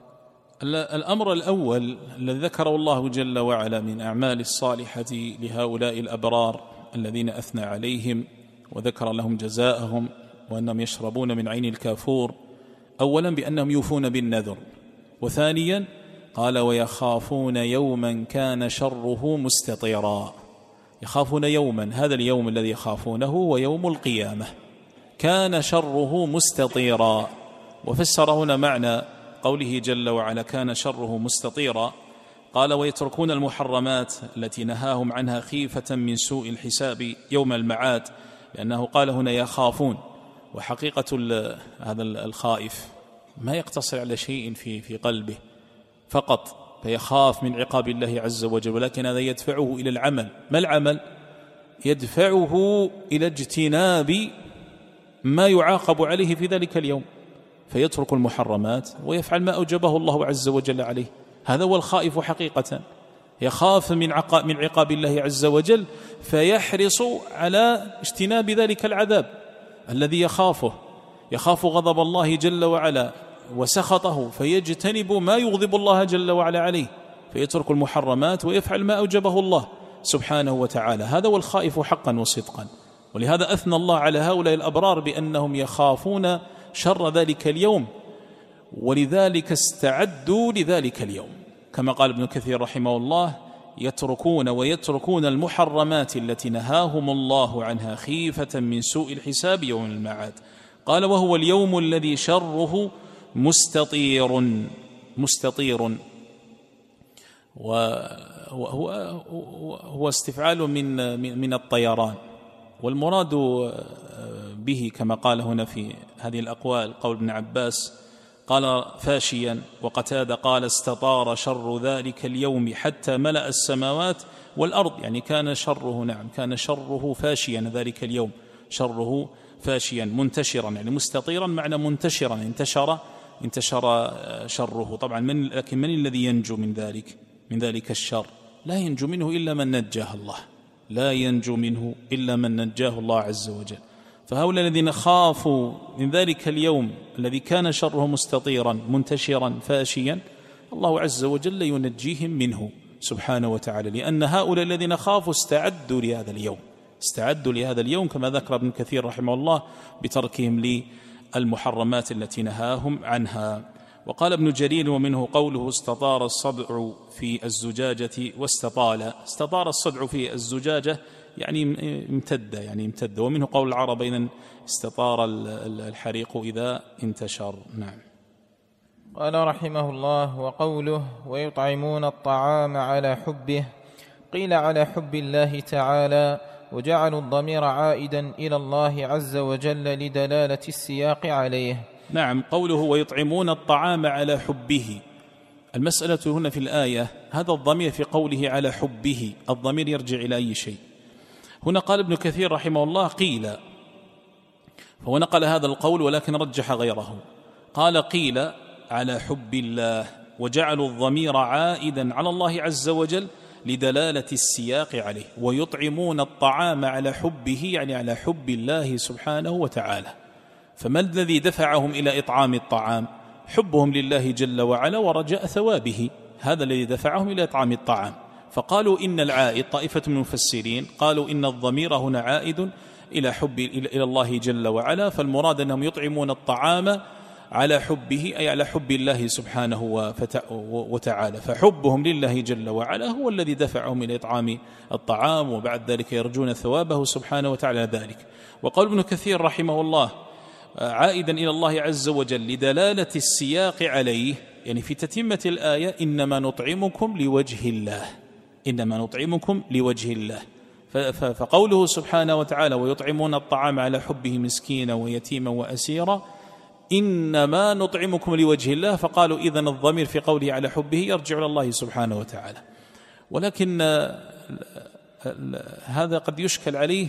Speaker 1: الأمر الأول الذي ذكره الله جل وعلا من أعمال الصالحة لهؤلاء الأبرار الذين أثنى عليهم وذكر لهم جزاءهم وأنهم يشربون من عين الكافور، أولا بأنهم يوفون بالنذر، وثانيا قال: ويخافون يوما كان شره مستطيرا. يخافون يوما، هذا اليوم الذي يخافونه هو يوم القيامة، كان شره مستطيرا. وفسر هنا معنى قوله جل وعلا كان شره مستطيرا، قال: ويتركون المحرمات التي نهاهم عنها خيفة من سوء الحساب يوم المعاد، لأنه قال هنا يخافون، وحقيقة هذا الخائف ما يقتصر على شيء في قلبه فقط فيخاف من عقاب الله عز وجل، ولكن هذا يدفعه إلى العمل. ما العمل؟ يدفعه إلى اجتناب ما يعاقب عليه في ذلك اليوم، فيترك المحرمات ويفعل ما أوجبه الله عز وجل عليه. هذا هو الخائف حقيقة، يخاف من عقاب الله عز وجل فيحرص على اجتناب ذلك العذاب الذي يخاف غضب الله جل وعلا وسخطه، فيجتنب ما يغضب الله جل وعلا عليه، فيترك المحرمات ويفعل ما أوجبه الله سبحانه وتعالى. هذا هو الخائف حقا وصدقا. ولهذا أثنى الله على هؤلاء الأبرار بأنهم يخافون شر ذلك اليوم، ولذلك استعدوا لذلك اليوم، كما قال ابن كثير رحمه الله: ويتركون المحرمات التي نهاهم الله عنها خيفة من سوء الحساب يوم المعاد. قال: وهو اليوم الذي شره مستطير، وهو استفعال من الطيران، والمراد به كما قال هنا في هذه الأقوال قول ابن عباس قال فاشيا، وقتادة قال استطار شر ذلك اليوم حتى ملأ السماوات والأرض، يعني كان شره فاشيا ذلك اليوم، شره فاشيا منتشرا، يعني مستطيرا معنى منتشرا، انتشر شره. طبعا لكن من الذي ينجو من ذلك الشر؟ لا ينجو منه إلا من نجاه الله، لا ينجو منه إلا من نجاه الله عز وجل. فهؤلاء الذين خافوا من ذلك اليوم الذي كان شره مستطيرا منتشرا فاشيا، الله عز وجل ينجيهم منه سبحانه وتعالى، لأن هؤلاء الذين خافوا استعدوا لهذا اليوم كما ذكر ابن كثير رحمه الله بتركهم للمحرمات التي نهاهم عنها. وقال ابن جرير: ومنه قوله استطار الصدع في الزجاجة واستطال. استطار الصدع في الزجاجة يعني امتد، ومنه قول العرب إذن استطار الحريق إذا انتشر. نعم.
Speaker 2: قال رحمه الله: وقوله ويطعمون الطعام على حبه، قيل على حب الله تعالى، وجعلوا الضمير عائدا إلى الله عز وجل لدلالة السياق عليه.
Speaker 1: نعم. قوله ويطعمون الطعام على حبه، المسألة هنا في الآية هذا الضمير في قوله على حبه، الضمير يرجع إلى أي شيء؟ هنا قال ابن كثير رحمه الله قيل، فهو نقل هذا القول ولكن رجح غيره، قال قيل على حب الله، وجعلوا الضمير عائدا على الله عز وجل لدلالة السياق عليه. ويطعمون الطعام على حبه يعني على حب الله سبحانه وتعالى. فما الذي دفعهم إلى إطعام الطعام؟ حبهم لله جل وعلا ورجاء ثوابه، هذا الذي دفعهم إلى إطعام الطعام. فقالوا إن العائد، طائفة من المفسرين قالوا إن الضمير هنا عائد إلى حب إلى الله جل وعلا، فالمراد أنهم يطعمون الطعام على حبه أي على حب الله سبحانه وتعالى. فحبهم لله جل وعلا هو الذي دفعهم إلى إطعام الطعام، وبعد ذلك يرجون ثوابه سبحانه وتعالى ذلك. وقال ابن كثير رحمه الله عائدا إلى الله عز وجل لدلالة السياق عليه، يعني في تتمة الآية إنما نطعمكم لوجه الله، إنما نطعمكم لوجه الله. فقوله سبحانه وتعالى ويطعمون الطعام على حبه مسكينا ويتيما وأسيرا إنما نطعمكم لوجه الله، فقالوا إذن الضمير في قوله على حبه يرجع إلى الله سبحانه وتعالى. ولكن هذا قد يشكل عليه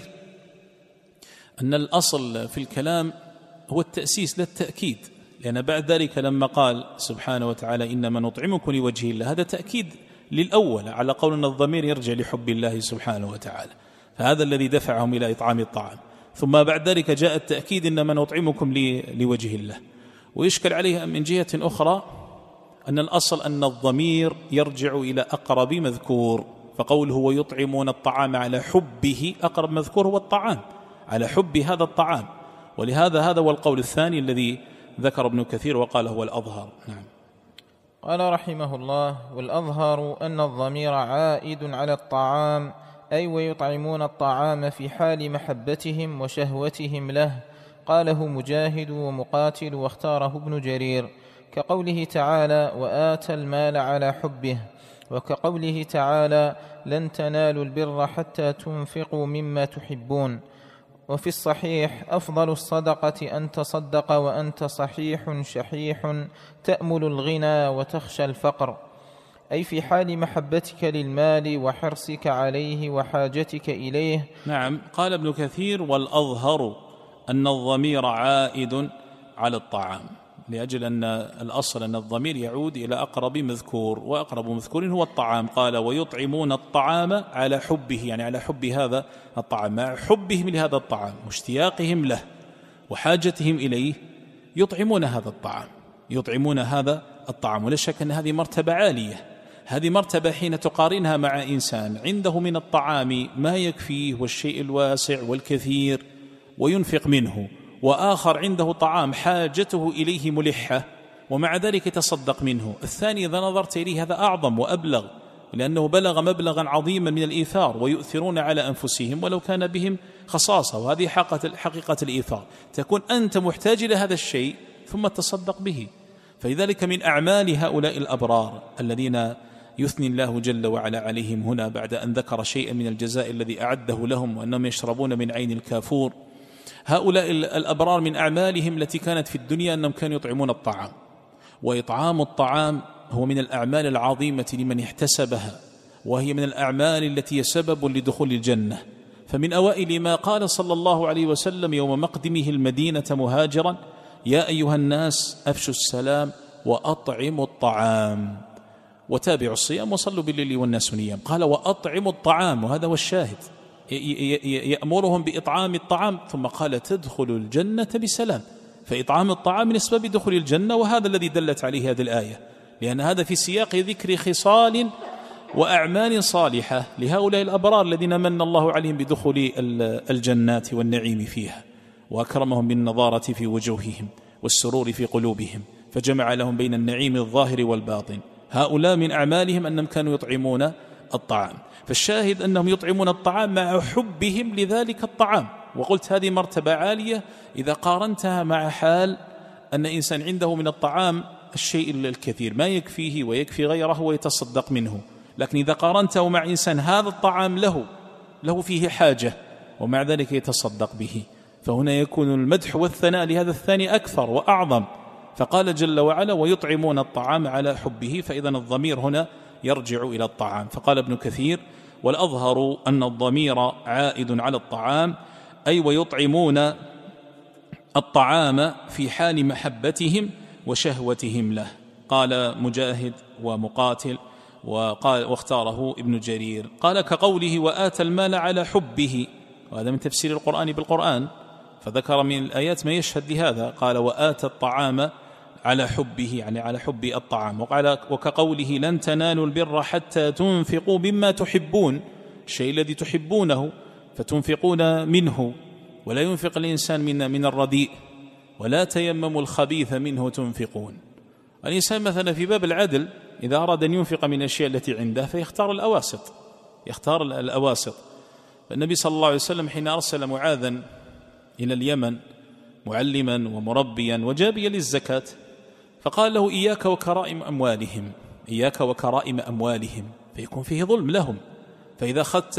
Speaker 1: أن الأصل في الكلام هو التأسيس لا التأكيد، لأن بعد ذلك لما قال سبحانه وتعالى إنما نطعمكم لوجه الله هذا تأكيد للأول على قول أن الضمير يرجع لحب الله سبحانه وتعالى، فهذا الذي دفعهم إلى إطعام الطعام. ثم بعد ذلك جاء التأكيد إنما نطعمكم لوجه الله. ويشكل عليه من جهة أخرى أن الأصل أن الضمير يرجع إلى أقرب مذكور، فقوله ويطعمون الطعام على حبه أقرب مذكور هو الطعام، على حب هذا الطعام. ولهذا هذا هو القول الثاني الذي ذكر ابن كثير وقال هو الأظهر. نعم.
Speaker 2: قال رحمه الله والأظهر أن الضمير عائد على الطعام، أي ويطعمون الطعام في حال محبتهم وشهوتهم له. قاله مجاهد ومقاتل واختاره ابن جرير، كقوله تعالى وآتى المال على حبه، وكقوله تعالى لن تنالوا البر حتى تنفقوا مما تحبون. وفي الصحيح أفضل الصدقة أن تصدق وأنت صحيح شحيح تأمل الغنى وتخشى الفقر، أي في حال محبتك للمال وحرصك عليه وحاجتك إليه.
Speaker 1: نعم. قال ابن كثير والأظهر أن الضمير عائد على الطعام، لأجل أن الأصل أن الضمير يعود إلى أقرب مذكور، وأقرب مذكور هو الطعام. قال ويطعمون الطعام على حبه، يعني على حب هذا الطعام، مع حبهم لهذا الطعام واشتياقهم له وحاجتهم إليه يطعمون هذا الطعام، يطعمون هذا الطعام. ولا شك أن هذه مرتبة عالية، هذه مرتبة حين تقارنها مع إنسان عنده من الطعام ما يكفيه والشيء الواسع والكثير وينفق منه، وآخر عنده طعام حاجته إليه ملحة ومع ذلك يتصدق منه. الثاني إذا نظرت إليه هذا أعظم وأبلغ، لأنه بلغ مبلغا عظيما من الإيثار، ويؤثرون على أنفسهم ولو كان بهم خصاصة، وهذه حقيقة الإيثار. تكون أنت محتاج إلى هذا الشيء ثم تصدق به. فلذلك من أعمال هؤلاء الأبرار الذين يثني الله جل وعلا عليهم هنا بعد أن ذكر شيئا من الجزاء الذي أعده لهم وأنهم يشربون من عين الكافور، هؤلاء الأبرار من أعمالهم التي كانت في الدنيا أنهم كانوا يطعمون الطعام. وإطعام الطعام هو من الأعمال العظيمة لمن احتسبها، وهي من الأعمال التي هي سبب لدخول الجنة. فمن أوائل ما قال صلى الله عليه وسلم يوم مقدمه المدينة مهاجرا يا أيها الناس أفشوا السلام وأطعموا الطعام وتابعوا الصيام وصلوا بالليل والناس نيام. قال وأطعموا الطعام، وهذا هو الشاهد، يأمرهم بإطعام الطعام، ثم قال تدخلوا الجنة بسلام. فإطعام الطعام من أسباب دخول الجنة، وهذا الذي دلت عليه هذه الآية، لأن هذا في سياق ذكر خصال وأعمال صالحة لهؤلاء الأبرار الذين من الله عليهم بدخول الجنات والنعيم فيها، وأكرمهم بالنضارة في وجوههم والسرور في قلوبهم، فجمع لهم بين النعيم الظاهر والباطن. هؤلاء من أعمالهم أنهم كانوا يطعمون الطعام. فالشاهد أنهم يطعمون الطعام مع حبهم لذلك الطعام. وقلت هذه مرتبة عالية إذا قارنتها مع حال أن إنسان عنده من الطعام الشيء الكثير ما يكفيه ويكفي غيره ويتصدق منه. لكن إذا قارنته مع إنسان هذا الطعام له فيه حاجة ومع ذلك يتصدق به، فهنا يكون المدح والثناء لهذا الثاني أكثر وأعظم. فقال جل وعلا ويطعمون الطعام على حبه، فإذا الضمير هنا يرجع إلى الطعام. فقال ابن كثير والأظهر أن الضمير عائد على الطعام، أي ويطعمون الطعام في حال محبتهم وشهوتهم له. قال مجاهد ومقاتل، واختاره ابن جرير. قال كقوله وآتى المال على حبه، وهذا من تفسير القرآن بالقرآن، فذكر من الآيات ما يشهد لهذا. قال وآتى الطعام على حبه، يعني على حب الطعام. وقال وكقوله لن تنالوا البر حتى تنفقوا مما تحبون، الشيء الذي تحبونه فتنفقون منه، ولا ينفق الإنسان من الرديء، ولا تيمموا الخبيث منه تنفقون. الإنسان مثلا في باب العدل إذا أراد أن ينفق من الأشياء التي عنده فيختار الأواسط، يختار الأواسط. فالنبي صلى الله عليه وسلم حين أرسل معاذا إلى اليمن معلما ومربيا وجابيا للزكاة، فقال له إياك وكرائم أموالهم، إياك وكرائم أموالهم، فيكون فيه ظلم لهم. فإذا أخذت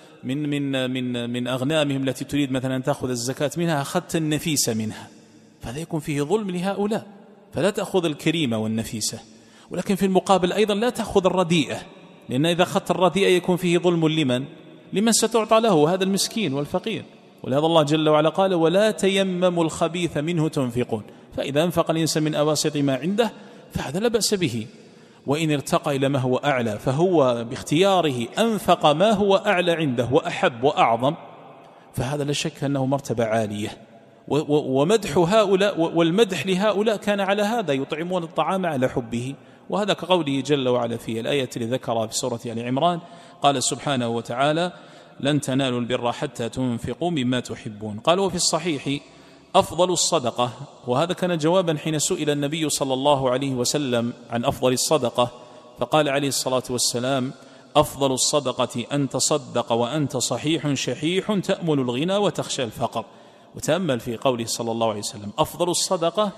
Speaker 1: من أغنامهم التي تريد مثلا أن تأخذ الزكاة منها أخذت النفيسة منها، فهذا يكون فيه ظلم لهؤلاء، فلا تأخذ الكريمة والنفيسة. ولكن في المقابل أيضا لا تأخذ الرديئة، لأن إذا أخذت الرديئة يكون فيه ظلم لمن ستعطى له، هذا المسكين والفقير. ولهذا الله جل وعلا قال ولا تيمموا الخبيث منه تنفقون. فإذا أنفق الإنسان من أواسط ما عنده فهذا لا بأس به، وإن ارتقى إلى ما هو أعلى فهو باختياره أنفق ما هو أعلى عنده وأحب وأعظم، فهذا لا شك أنه مرتبة عالية. ومدح هؤلاء والمدح لهؤلاء كان على هذا، يطعمون الطعام على حبه. وهذا كقوله جل وعلا في الآية التي ذكرها في سورة آل عمران، قال سبحانه وتعالى لن تنالوا البر حتى تنفقوا مما تحبون. قال وفي الصحيح أفضل الصدقة، وهذا كان جوابا حين سئل النبي صلى الله عليه وسلم عن أفضل الصدقة، فقال عليه الصلاة والسلام أفضل الصدقة أن تصدق وأنت صحيح شحيح تأمل الغنى وتخشى الفقر. وتأمل في قوله صلى الله عليه وسلم أفضل الصدقة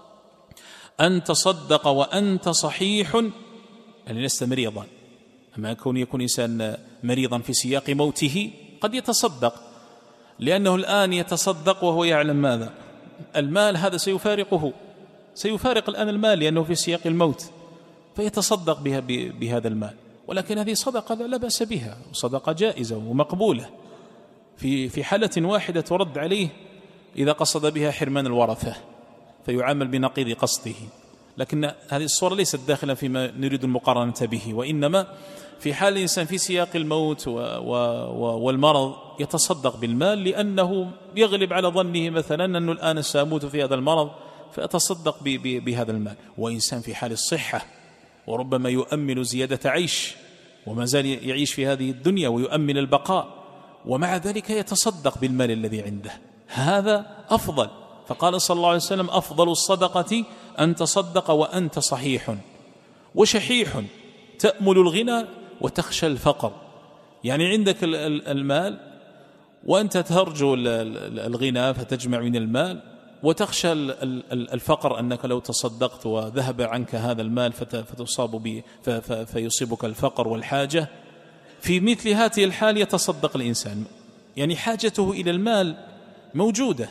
Speaker 1: أن تصدق وأنت صحيح، يعني لست مريضا. أما يكون إنسان مريضا في سياق موته قد يتصدق، لأنه الآن يتصدق وهو يعلم ماذا؟ المال هذا سيفارق الآن المال لأنه في سياق الموت، فيتصدق بهذا المال. ولكن هذه صدقة لا بأس بها، وصدقة جائزة ومقبولة في حالة واحدة ترد عليه إذا قصد بها حرمان الورثة فيعامل بنقيض قصده. لكن هذه الصورة ليست داخلة فيما نريد المقارنة به، وإنما في حال الإنسان في سياق الموت والمرض يتصدق بالمال، لأنه يغلب على ظنه مثلا أنه الآن سأموت في هذا المرض فيتصدق بهذا المال. وإنسان في حال الصحة وربما يؤمل زيادة عيش وما زال يعيش في هذه الدنيا ويؤمل البقاء، ومع ذلك يتصدق بالمال الذي عنده، هذا أفضل. فقال صلى الله عليه وسلم أفضل الصدقة أن تصدق وأنت صحيح وشحيح تأمل الغنى وتخشى الفقر. يعني عندك المال وأنت ترجو الغنى فتجمع من المال، وتخشى الفقر أنك لو تصدقت وذهب عنك هذا المال فيصيبك الفقر والحاجة. في مثل هذه الحال يتصدق الإنسان، يعني حاجته إلى المال موجودة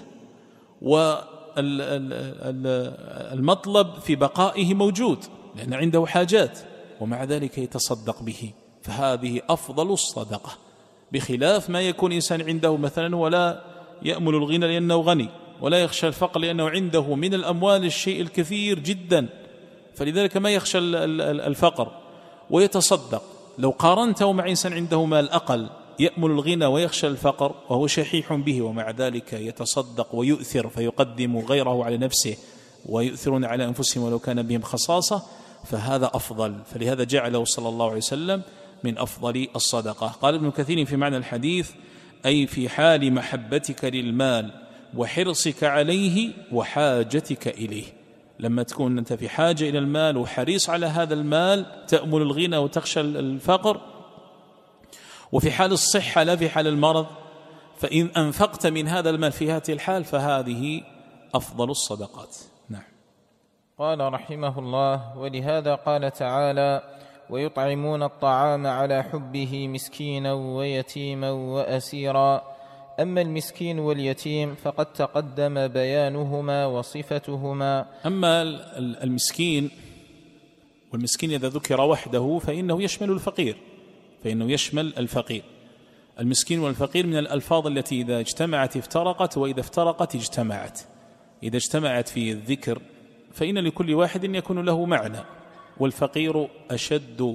Speaker 1: والمطلب في بقائه موجود لأن عنده حاجات، ومع ذلك يتصدق به، فهذه أفضل الصدقة، بخلاف ما يكون إنسان عنده مثلا ولا يأمل الغنى لأنه غني، ولا يخشى الفقر لأنه عنده من الأموال الشيء الكثير جدا، فلذلك ما يخشى الفقر ويتصدق. لو قارنته مع إنسان عنده مال أقل يأمل الغنى ويخشى الفقر وهو شحيح به، ومع ذلك يتصدق ويؤثر فيقدم غيره على نفسه ويؤثرون على أنفسهم ولو كان بهم خصاصة، فهذا أفضل. فلهذا جعله صلى الله عليه وسلم من أفضل الصدقة. قال ابن كثير في معنى الحديث أي في حال محبتك للمال وحرصك عليه وحاجتك إليه، لما تكون أنت في حاجة إلى المال وحريص على هذا المال تأمل الغنى وتخشى الفقر، وفي حال الصحة لا في حال المرض، فإن أنفقت من هذا المال في هذه الحال فهذه أفضل الصدقات. نعم.
Speaker 2: قال رحمه الله ولهذا قال تعالى ويطعمون الطعام على حبه مسكينا ويتيما وأسيرا. أما المسكين واليتيم فقد تقدم بيانهما وصفتهما.
Speaker 1: أما المسكين، والمسكين إذا ذكر وحده فإنه يشمل الفقير، المسكين والفقير من الألفاظ التي إذا اجتمعت افترقت، وإذا افترقت اجتمعت. إذا اجتمعت في الذكر فإن لكل واحد يكون له معنى، والفقير أشد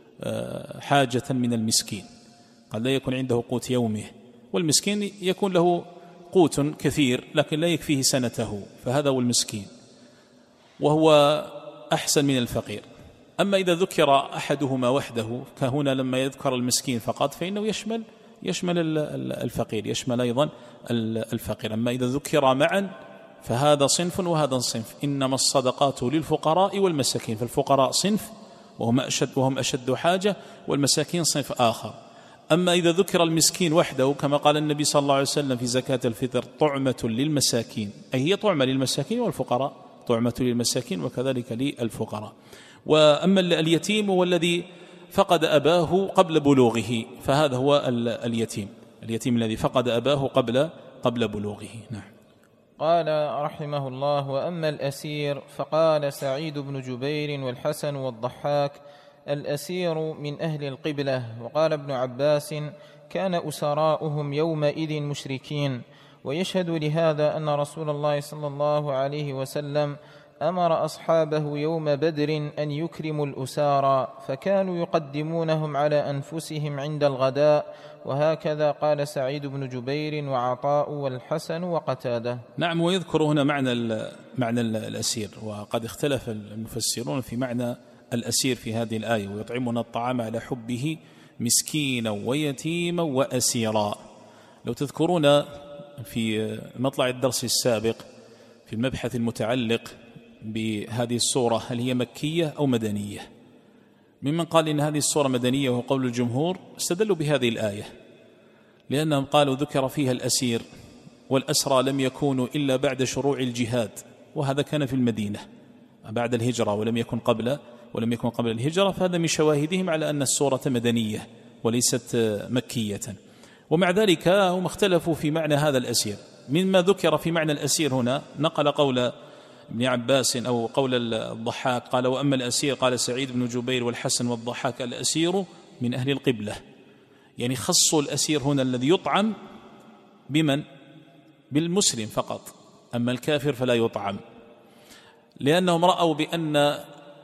Speaker 1: حاجة من المسكين، قد لا يكون عنده قوت يومه، والمسكين يكون له قوت كثير لكن لا يكفيه سنته، فهذا هو المسكين وهو أحسن من الفقير. أما إذا ذكر أحدهما وحده كهنا لما يذكر المسكين فقط فإنه يشمل الفقير، يشمل أيضا الفقير. أما إذا ذكر معا فهذا صنف وهذا صنف، إنما الصدقات للفقراء والمساكين، فالفقراء صنف وهم أشد حاجة، والمساكين صنف آخر. أما إذا ذكر المسكين وحده كما قال النبي صلى الله عليه وسلم في زكاة الفطر طعمة للمساكين، أي هي طعمة للمساكين والفقراء، طعمة للمساكين وكذلك للفقراء. وأما اليتيم هو الذي فقد أباه قبل بلوغه، فهذا هو اليتيم الذي فقد أباه قبل بلوغه. نعم.
Speaker 2: قال رحمه الله: وأما الأسير فقال سعيد بن جبير والحسن والضحاك: الأسير من أهل القبلة. وقال ابن عباس: كان أسراؤهم يومئذ مشركين. ويشهد لهذا أن رسول الله صلى الله عليه وسلم أمر أصحابه يوم بدر أن يكرموا الأسارى، فكانوا يقدمونهم على أنفسهم عند الغداء، وهكذا قال سعيد بن جبير وعطاء والحسن وقتادة.
Speaker 1: نعم. ويذكر هنا معنى الأسير، وقد اختلف المفسرون في معنى الأسير في هذه الآية: ويطعمون الطعام على حبه مسكينا ويتيما وأسيرا. لو تذكرون في مطلع الدرس السابق في المبحث المتعلق بهذه السورة هل هي مكية أو مدنية، ممن قال إن هذه السورة مدنية وهو قول الجمهور استدلوا بهذه الآية، لأنهم قالوا ذكر فيها الأسير، والأسرى لم يكونوا إلا بعد شروع الجهاد، وهذا كان في المدينة بعد الهجرة ولم يكن قبل الهجرة، فهذا من شواهدهم على أن السورة مدنية وليست مكية. ومع ذلك هم اختلفوا في معنى هذا الأسير. مما ذكر في معنى الأسير هنا نقل قول ابن عباس أو قول الضحاك قال: وأما الأسير قال سعيد بن جبير والحسن والضحاك: الأسير من أهل القبلة، يعني خصوا الأسير هنا الذي يطعم بمن؟ بالمسلم فقط، أما الكافر فلا يطعم، لأنهم رأوا بأن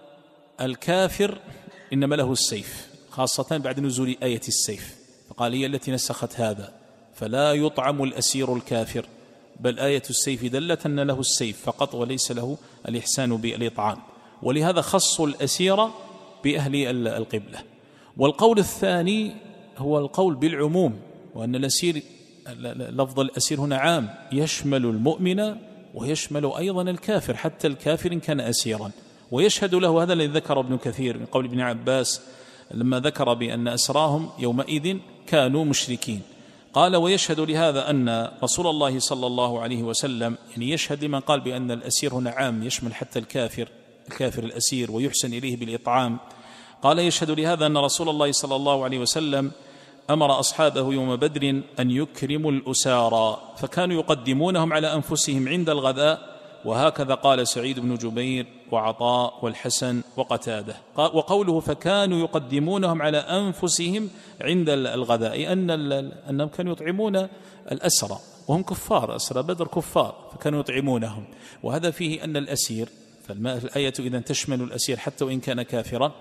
Speaker 1: الكافر إنما له السيف، خاصة بعد نزول آية السيف، فقال هي التي نسخت هذا، فلا يطعم الأسير الكافر، بل آية السيف دلت أن له السيف فقط وليس له الإحسان بالإطعام، ولهذا خصوا الأسير بأهل القبلة. والقول الثاني هو القول بالعموم، وأن الأسير لفظ الأسير هنا عام، يشمل المؤمن ويشمل أيضا الكافر، حتى الكافر إن كان أسيرا. ويشهد له هذا الذي ذكر ابن كثير من قول ابن عباس لما ذكر بأن أسراهم يومئذ كانوا مشركين، قال: ويشهد لهذا أن رسول الله صلى الله عليه وسلم، يعني يشهد لمن قال بأن الأسير هنا عام يشمل حتى الكافر الأسير ويحسن إليه بالإطعام، قال: يشهد لهذا أن رسول الله صلى الله عليه وسلم أمر أصحابه يوم بدر أن يكرموا الأسارى، فكانوا يقدمونهم على أنفسهم عند الغداء، وهكذا قال سعيد بن جبير وعطاء والحسن وقتادة. وقوله فكانوا يقدمونهم على أنفسهم عند الغداء أنهم كانوا يطعمون الأسرى وهم كفار، أسرى بدر كفار، فكانوا يطعمونهم. وهذا فيه أن الأسير، فالآية إذن تشمل الأسير حتى وإن كان كافرا،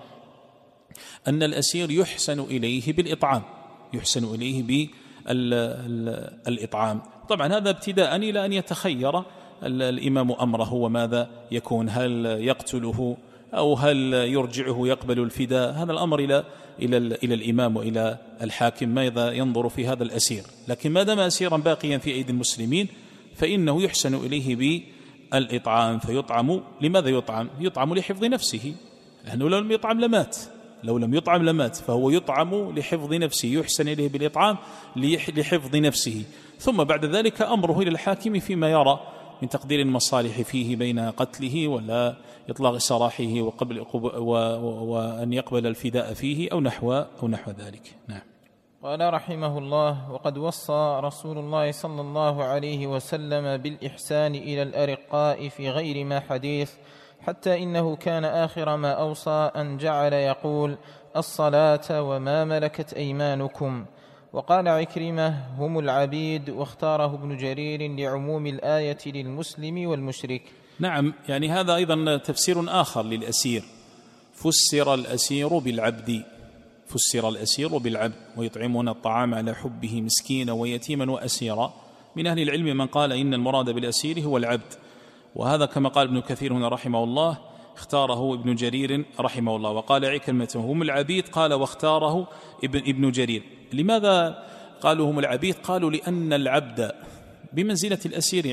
Speaker 1: أن الأسير يحسن إليه بالإطعام، يحسن إليه بالإطعام. طبعا هذا ابتداء إلى أن يتخير الإمام أمره وماذا يكون، هل يقتله أو هل يرجعه يقبل الفداء، هذا الأمر إلى الإمام وإلى الحاكم ماذا ينظر في هذا الأسير. لكن ما دام أسيرا باقيا في أيدي المسلمين فإنه يحسن إليه بالإطعام، فيطعم. لماذا يطعم لحفظ نفسه، لأنه لو لم يطعم لمات، فهو يطعم لحفظ نفسه، يحسن إليه بالإطعام لحفظ نفسه. ثم بعد ذلك أمره إلى الحاكم فيما يرى من تقدير المصالح فيه بين قتله ولا إطلاق سراحه وأن يقبل الفداء فيه أو نحو ذلك. نعم.
Speaker 2: قال رحمه الله: وقد وصى رسول الله صلى الله عليه وسلم بالإحسان إلى الأرقاء في غير ما حديث، حتى إنه كان آخر ما أوصى أن جعل يقول: الصلاة وما ملكت أيمانكم. وقال عكرمة هم العبيد، واختاره ابن جرير لعموم الآية للمسلم والمشرك.
Speaker 1: نعم، يعني هذا أيضا تفسير آخر للأسير. فسر الأسير بالعبد ويطعمون الطعام على حبه مسكينا ويتيما وأسيرا. من أهل العلم من قال إن المراد بالأسير هو العبد، وهذا كما قال ابن كثير هنا رحمه الله اختاره ابن جرير رحمه الله. وقال عكرمة هم العبيد، قال واختاره ابن جرير. لماذا قالوا هم العبيد؟ قالوا لأن العبد بمنزلة الأسير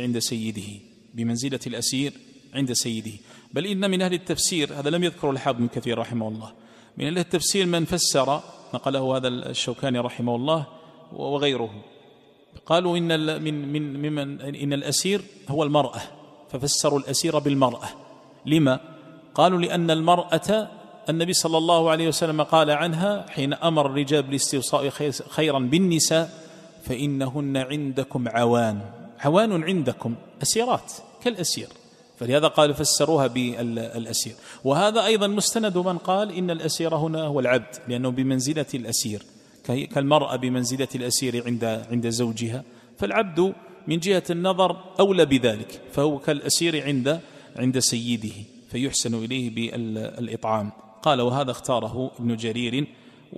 Speaker 1: عند سيده. بل إن من أهل التفسير، هذا لم يذكره الحافظ ابن كثير رحمه الله، من أهل التفسير من فسر، نقله هذا الشوكاني رحمه الله وغيره، قالوا إن الأسير هو المرأة، ففسروا الأسير بالمرأة. لما؟ قالوا لأن المرأة النبي صلى الله عليه وسلم قال عنها حين أمر الرجال بالاستوصاء خيرا بالنساء فإنهن عندكم عوان عندكم أسيرات كالأسير، فلهذا قال فسروها بالأسير. وهذا أيضا مستند من قال إن الأسير هنا هو العبد، لأنه بمنزلة الأسير كالمرأة بمنزلة الأسير عند زوجها، فالعبد من جهة النظر أولى بذلك، فهو كالأسير عند سيده فيحسن إليه بالإطعام. قال وهذا اختاره ابن جرير،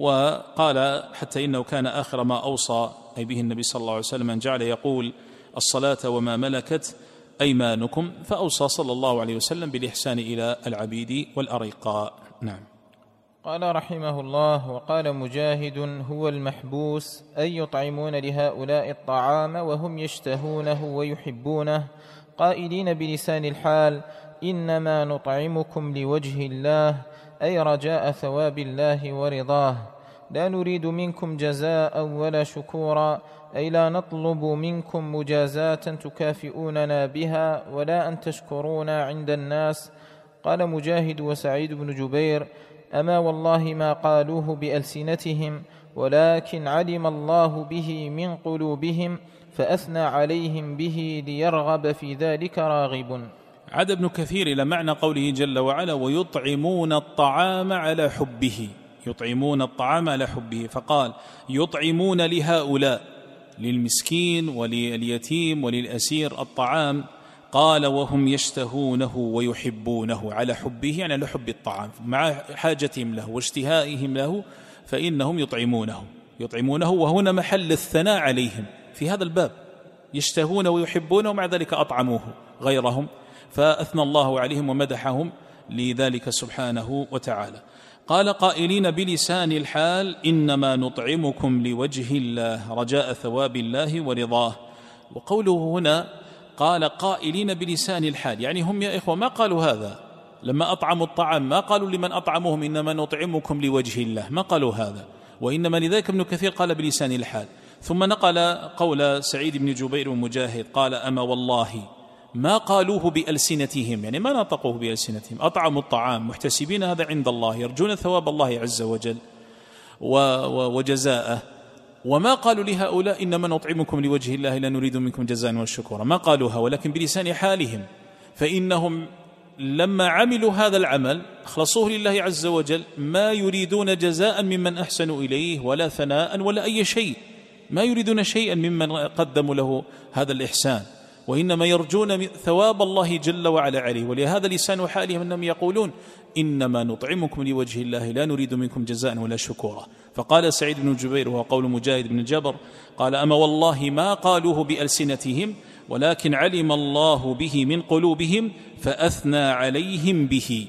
Speaker 1: وقال حتى إنه كان آخر ما أوصى أي به النبي صلى الله عليه وسلم أن جعل يقول الصلاة وما ملكت أيمانكم، فأوصى صلى الله عليه وسلم بالإحسان إلى العبيد والأرقاء. نعم.
Speaker 2: قال رحمه الله وقال مجاهد هو المحبوس أي يطعمون لهؤلاء الطعام وهم يشتهونه ويحبونه، قائلين بلسان الحال إنما نطعمكم لوجه الله، أي رجاء ثواب الله ورضاه، لا نريد منكم جزاء ولا شكورا، أي لا نطلب منكم مجازاة تكافئوننا بها ولا أن تشكرونا عند الناس. قال مجاهد وسعيد بن جبير أما والله ما قالوه بألسنتهم، ولكن علم الله به من قلوبهم فأثنى عليهم به ليرغب في ذلك راغب.
Speaker 1: عاد ابن كثير إلى معنى قوله جل وعلا ويطعمون الطعام على حبه، يطعمون الطعام على حبه، فقال يطعمون لهؤلاء، للمسكين ولليتيم وللأسير الطعام، قال وهم يشتهونه ويحبونه على حبه، يعني على حب الطعام مع حاجتهم له واشتهائهم له، فإنهم يطعمونه، وهنا محل الثناء عليهم في هذا الباب، يشتهون ويحبونه ومع ذلك أطعموه غيرهم، فأثنى الله عليهم ومدحهم لذلك سبحانه وتعالى. قال قائلين بلسان الحال إنما نطعمكم لوجه الله رجاء ثواب الله ورضاه. وقوله هنا قال قائلين بلسان الحال، يعني هم يا إخوة ما قالوا هذا لما أطعموا الطعام، ما قالوا لمن أطعموهم إنما نطعمكم لوجه الله، ما قالوا هذا، وإنما لذلك ابن كثير قال بلسان الحال. ثم نقل قول سعيد بن جبير ومجاهد قال أما والله ما قالوه بألسنتهم، يعني ما نطقوه بألسنتهم، أطعموا الطعام محتسبين هذا عند الله، يرجون ثواب الله عز وجل وجزاءه، وما قالوا لهؤلاء إنما نطعمكم لوجه الله لا نريد منكم جزاء والشكورا، ما قالوها، ولكن بلسان حالهم، فإنهم لما عملوا هذا العمل أخلصوه لله عز وجل، ما يريدون جزاء ممن أحسنوا إليه ولا ثناء ولا أي شيء، ما يريدون شيئا ممن قدموا له هذا الإحسان، وإنما يرجون ثواب الله جل وعلا عليه. ولهذا لسان حالهم أنهم يقولون إنما نطعمكم لوجه الله لا نريد منكم جزاء ولا شكورا. فقال سعيد بن جبير وهو قول مجاهد بن جبر قال أما والله ما قالوه بألسنتهم، ولكن علم الله به من قلوبهم فأثنى عليهم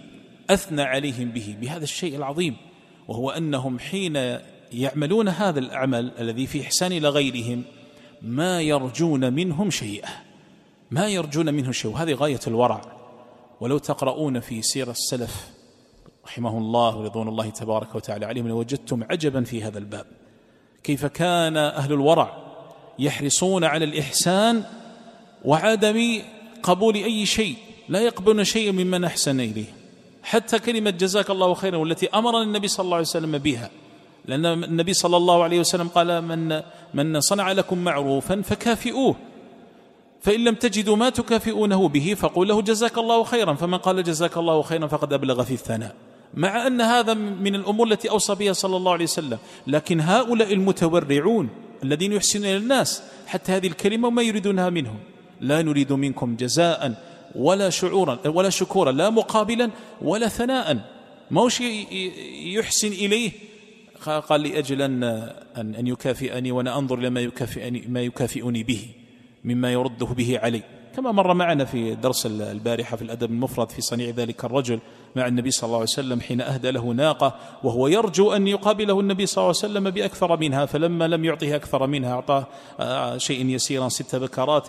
Speaker 1: به بهذا الشيء العظيم، وهو أنهم حين يعملون هذا العمل الذي في إحسان إلى غيرهم ما يرجون منهم شيئا، وهذه غاية الورع. ولو تقرؤون في سير السلف رحمه الله ورضوان الله تبارك وتعالى عليهم لوجدتم عجبا في هذا الباب، كيف كان أهل الورع يحرصون على الإحسان وعدم قبول أي شيء، لا يقبلون شيئا ممن أحسن إليه، حتى كلمة جزاك الله خيرا والتي أمرنا النبي صلى الله عليه وسلم بها، لأن النبي صلى الله عليه وسلم قال من صنع لكم معروفا فكافئوه، فإن لم تجدوا ما تكافئونه به فقول له جزاك الله خيرا، فمن قال جزاك الله خيرا فقد أبلغ في الثناء، مع أن هذا من الأمور التي أوصى بها صلى الله عليه وسلم. لكن هؤلاء المتورعون الذين يحسنون إلى الناس حتى هذه الكلمة ما يريدونها منهم: لا نريد منكم جزاء ولا شعورا ولا شكورا، لا مقابلا ولا ثناء. ما هو شيء يحسن إليه قال لأجل أن يكافئني وأنا أنظر لما ما يكافئني به مما يرده به علي، كما مر معنا في درس البارحة في الأدب المفرد في صنيع ذلك الرجل مع النبي صلى الله عليه وسلم حين أهدى له ناقة وهو يرجو أن يقابله النبي صلى الله عليه وسلم بأكثر منها، فلما لم يعطيه أكثر منها أعطاه شيء يسيرا 6 بكرات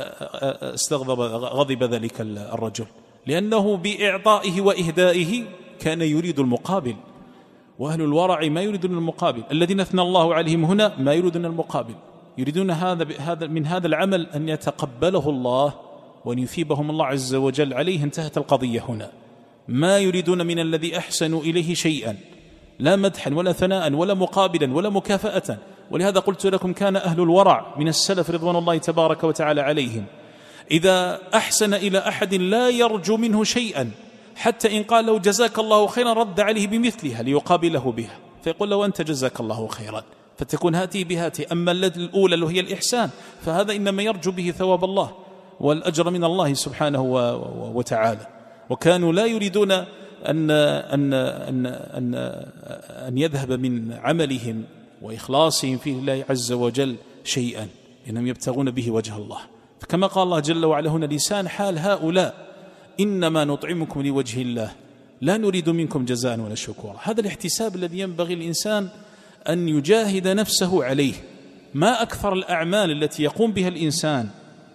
Speaker 1: غضب ذلك الرجل، لأنه بإعطائه وإهدائه كان يريد المقابل. وأهل الورع ما يريدون المقابل، الذين أثنى الله عليهم هنا ما يريدون المقابل، يريدون من هذا العمل أن يتقبله الله وأن يثيبهم الله عز وجل عليه. انتهت القضية هنا. ما يريدون من الذي أحسنوا إليه شيئا، لا مدحا ولا ثناء ولا مقابلا ولا مكافأة. ولهذا قلت لكم كان أهل الورع من السلف رضوان الله تبارك وتعالى عليهم إذا أحسن إلى أحد لا يرجو منه شيئا، حتى إن قال له جزاك الله خيرا رد عليه بمثلها ليقابله بها، فيقول له أنت جزاك الله خيرا، فتكون هاته بهاته. أما الأولى اللي هي الإحسان فهذا إنما يرجو به ثواب الله والأجر من الله سبحانه وتعالى. وكانوا لا يريدون أن يذهب من عملهم وإخلاصهم فيه الله عز وجل شيئا، إنهم يبتغون به وجه الله. فكما قال الله جل وعلا هنا لسان حال هؤلاء: إنما نطعمكم لوجه الله لا نريد منكم جزاء ولا شكورا. هذا الاحتساب الذي ينبغي الإنسان أن يجاهد نفسه عليه. ما أكثر الأعمال التي يقوم بها الإنسان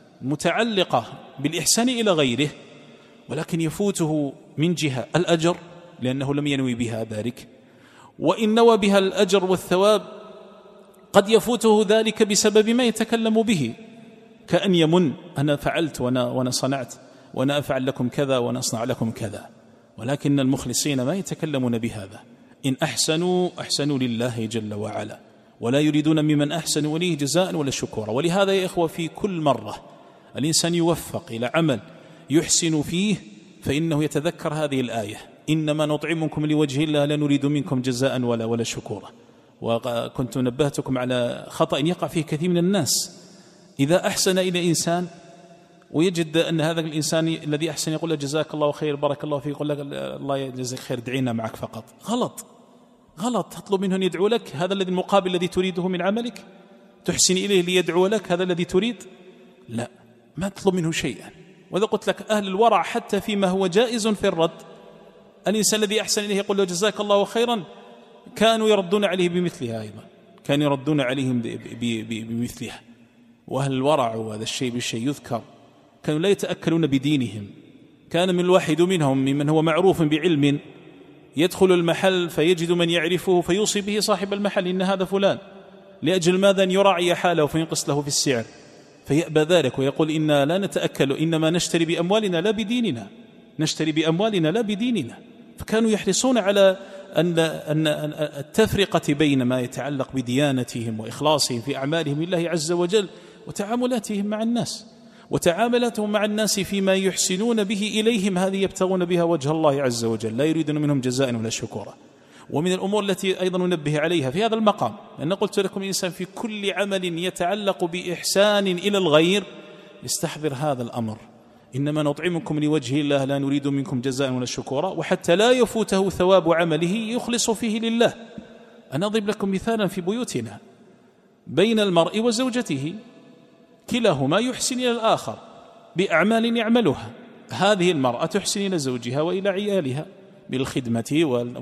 Speaker 1: متعلقة بالإحسان إلى غيره، ولكن يفوته من جهة الأجر لأنه لم ينوي بها ذلك، وإن نوى بها الأجر والثواب قد يفوته ذلك بسبب ما يتكلم به، كأن يمن: أنا فعلت وأنا صنعت وأنا أفعل لكم كذا وأنا أصنع لكم كذا. ولكن المخلصين ما يتكلمون بهذا. إن أحسنوا أحسنوا لله جل وعلا، ولا يريدون ممن أحسنوا إليه جزاء ولا شكورا. ولهذا يا إخوة في كل مرة الإنسان يوفق إلى عمل يحسن فيه فإنه يتذكر هذه الآية: إنما نطعمكم لوجه الله لا نريد منكم جزاء ولا شكورا. وكنت نبهتكم على خطأ يقع فيه كثير من الناس: إذا أحسن إلى إنسان ويجد أن هذا الإنسان الذي أحسن يقول له جزاك الله خير بارك الله فيك، يقول لك الله يجزاك خير دعينا معك فقط. غلط. تطلب منه أن يدعو لك. هذا الذي المقابل الذي تريده من عملك تحسن إليه ليدعو لك، هذا الذي تريد؟ لا، ما تطلب منه شيئا. وإذا قلت لك أهل الورع حتى فيما هو جائز في الرد، الإنسان الذي أحسن إليه يقول له جزاك الله خيرا، كانوا يردون عليه بمثلها أيضا، كانوا يردون عليهم بمثلها. وأهل الورع وهذا الشيء بالشيء يذكر كانوا لا يتأكلون بدينهم. كان من الواحد منهم ممن هو معروف بعلم يدخل المحل فيجد من يعرفه فيوصي به صاحب المحل: إن هذا فلان، لأجل ماذا؟ أن يراعي حاله فينقص له في السعر، فيأبى ذلك ويقول: إنا لا نتأكل، إنما نشتري بأموالنا لا بديننا، نشتري بأموالنا لا بديننا. فكانوا يحرصون على أن التفرقة بين ما يتعلق بديانتهم وإخلاصهم في أعمالهم لله عز وجل وتعاملاتهم مع الناس، وتعاملاتهم مع الناس فيما يحسنون به إليهم، هذه يبتغون بها وجه الله عز وجل، لا يريدون منهم جزاء ولا شكورا. ومن الأمور التي أيضا ننبه عليها في هذا المقام، أن قلت لكم الإنسان في كل عمل يتعلق بإحسان إلى الغير يستحضر هذا الأمر: إنما نطعمكم لوجه الله لا نريد منكم جزاء ولا شكورا. وحتى لا يفوته ثواب عمله يخلص فيه لله. أنا أضرب لكم مثالا في بيوتنا بين المرء وزوجته، كلاهما يحسن إلى الآخر بأعمال يعملها. هذه المرأة تحسن إلى زوجها وإلى عيالها بالخدمة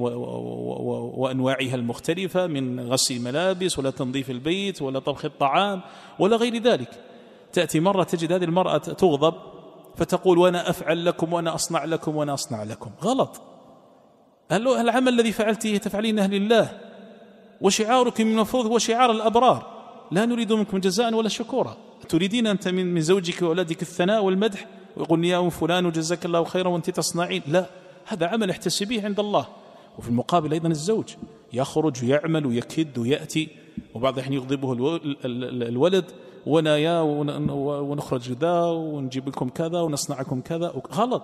Speaker 1: وأنواعها المختلفة، من غسل الملابس ولا تنظيف البيت ولا طبخ الطعام ولا غير ذلك. تأتي مرة تجد هذه المرأة تغضب فتقول: وأنا أفعل لكم وأنا أصنع لكم وأنا أصنع لكم. غلط. العمل الذي فعلته تفعلينه لله، وشعارك من المفروض هو شعار الأبرار: لا نريد منكم جزاء ولا شكورا. تريدين أنت من زوجك وأولادك الثناء والمدح ويقول: يا فلان جزاك الله خيرا وأنت تصنعين؟ لا، هذا عمل احتسبيه عند الله. وفي المقابل أيضا الزوج يخرج ويعمل ويكد ويأتي، وبعض الحين يغضبه الولد: ونخرج ذا ونجيب لكم كذا ونصنعكم كذا. غلط.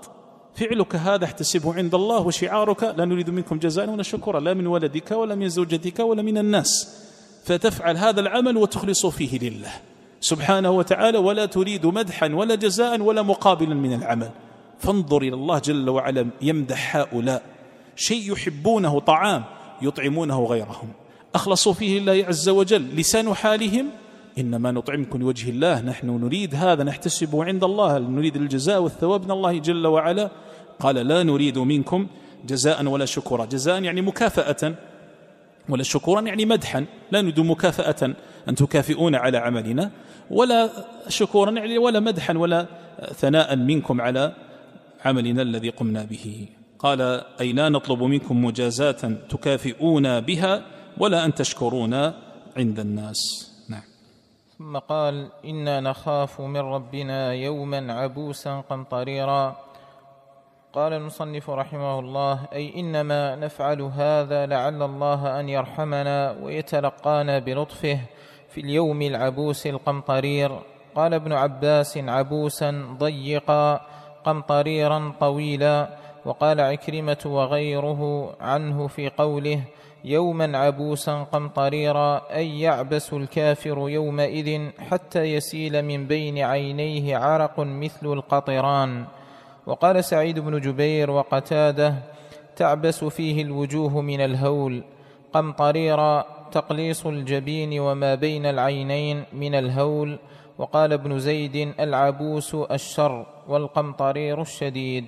Speaker 1: فعلك هذا احتسبه عند الله، وشعارك لا نريد منكم جزاء ولا شكورا، لا من ولدك ولا من زوجتك ولا من الناس، فتفعل هذا العمل وتخلص فيه لله سبحانه وتعالى، ولا تريد مدحا ولا جزاء ولا مقابلا من العمل. فانظر إلى الله جل وعلا يمدح هؤلاء، شيء يحبونه، طعام يطعمونه غيرهم، أخلصوا فيه لله عز وجل، لسان حالهم إنما نطعمكم لوجه الله، نحن نريد هذا نحتسبه عند الله، نريد الجزاء والثواب من الله جل وعلا. قال لا نريد منكم جزاء ولا شكورا. جزاء يعني مكافأة، ولا شكورا يعني مدحا، لا نريد مكافأة أن تكافئون على عملنا، ولا شكورا يعني ولا مدحا ولا ثناء منكم على عملنا الذي قمنا به. قال أي لا نطلب منكم مجازاة تكافئون بها ولا أن تشكرون عند الناس. نعم.
Speaker 2: ثم قال إنا نخاف من ربنا يوما عبوسا قمطريرا. قال المصنف رحمه الله أي إنما نفعل هذا لعل الله أن يرحمنا ويتلقانا بلطفه في اليوم العبوس القمطرير. قال ابن عباس عبوسا ضيقا قمطريرا طويلا. وقال عكرمة وغيره عنه في قوله يوما عبوسا قمطريرا أي يعبس الكافر يومئذ حتى يسيل من بين عينيه عرق مثل القطران. وقال سعيد بن جبير وقتاده تعبس فيه الوجوه من الهول. قمطريرا تقليص الجبين وما بين العينين من الهول. وقال ابن زيد العبوس الشر والقمطرير الشديد.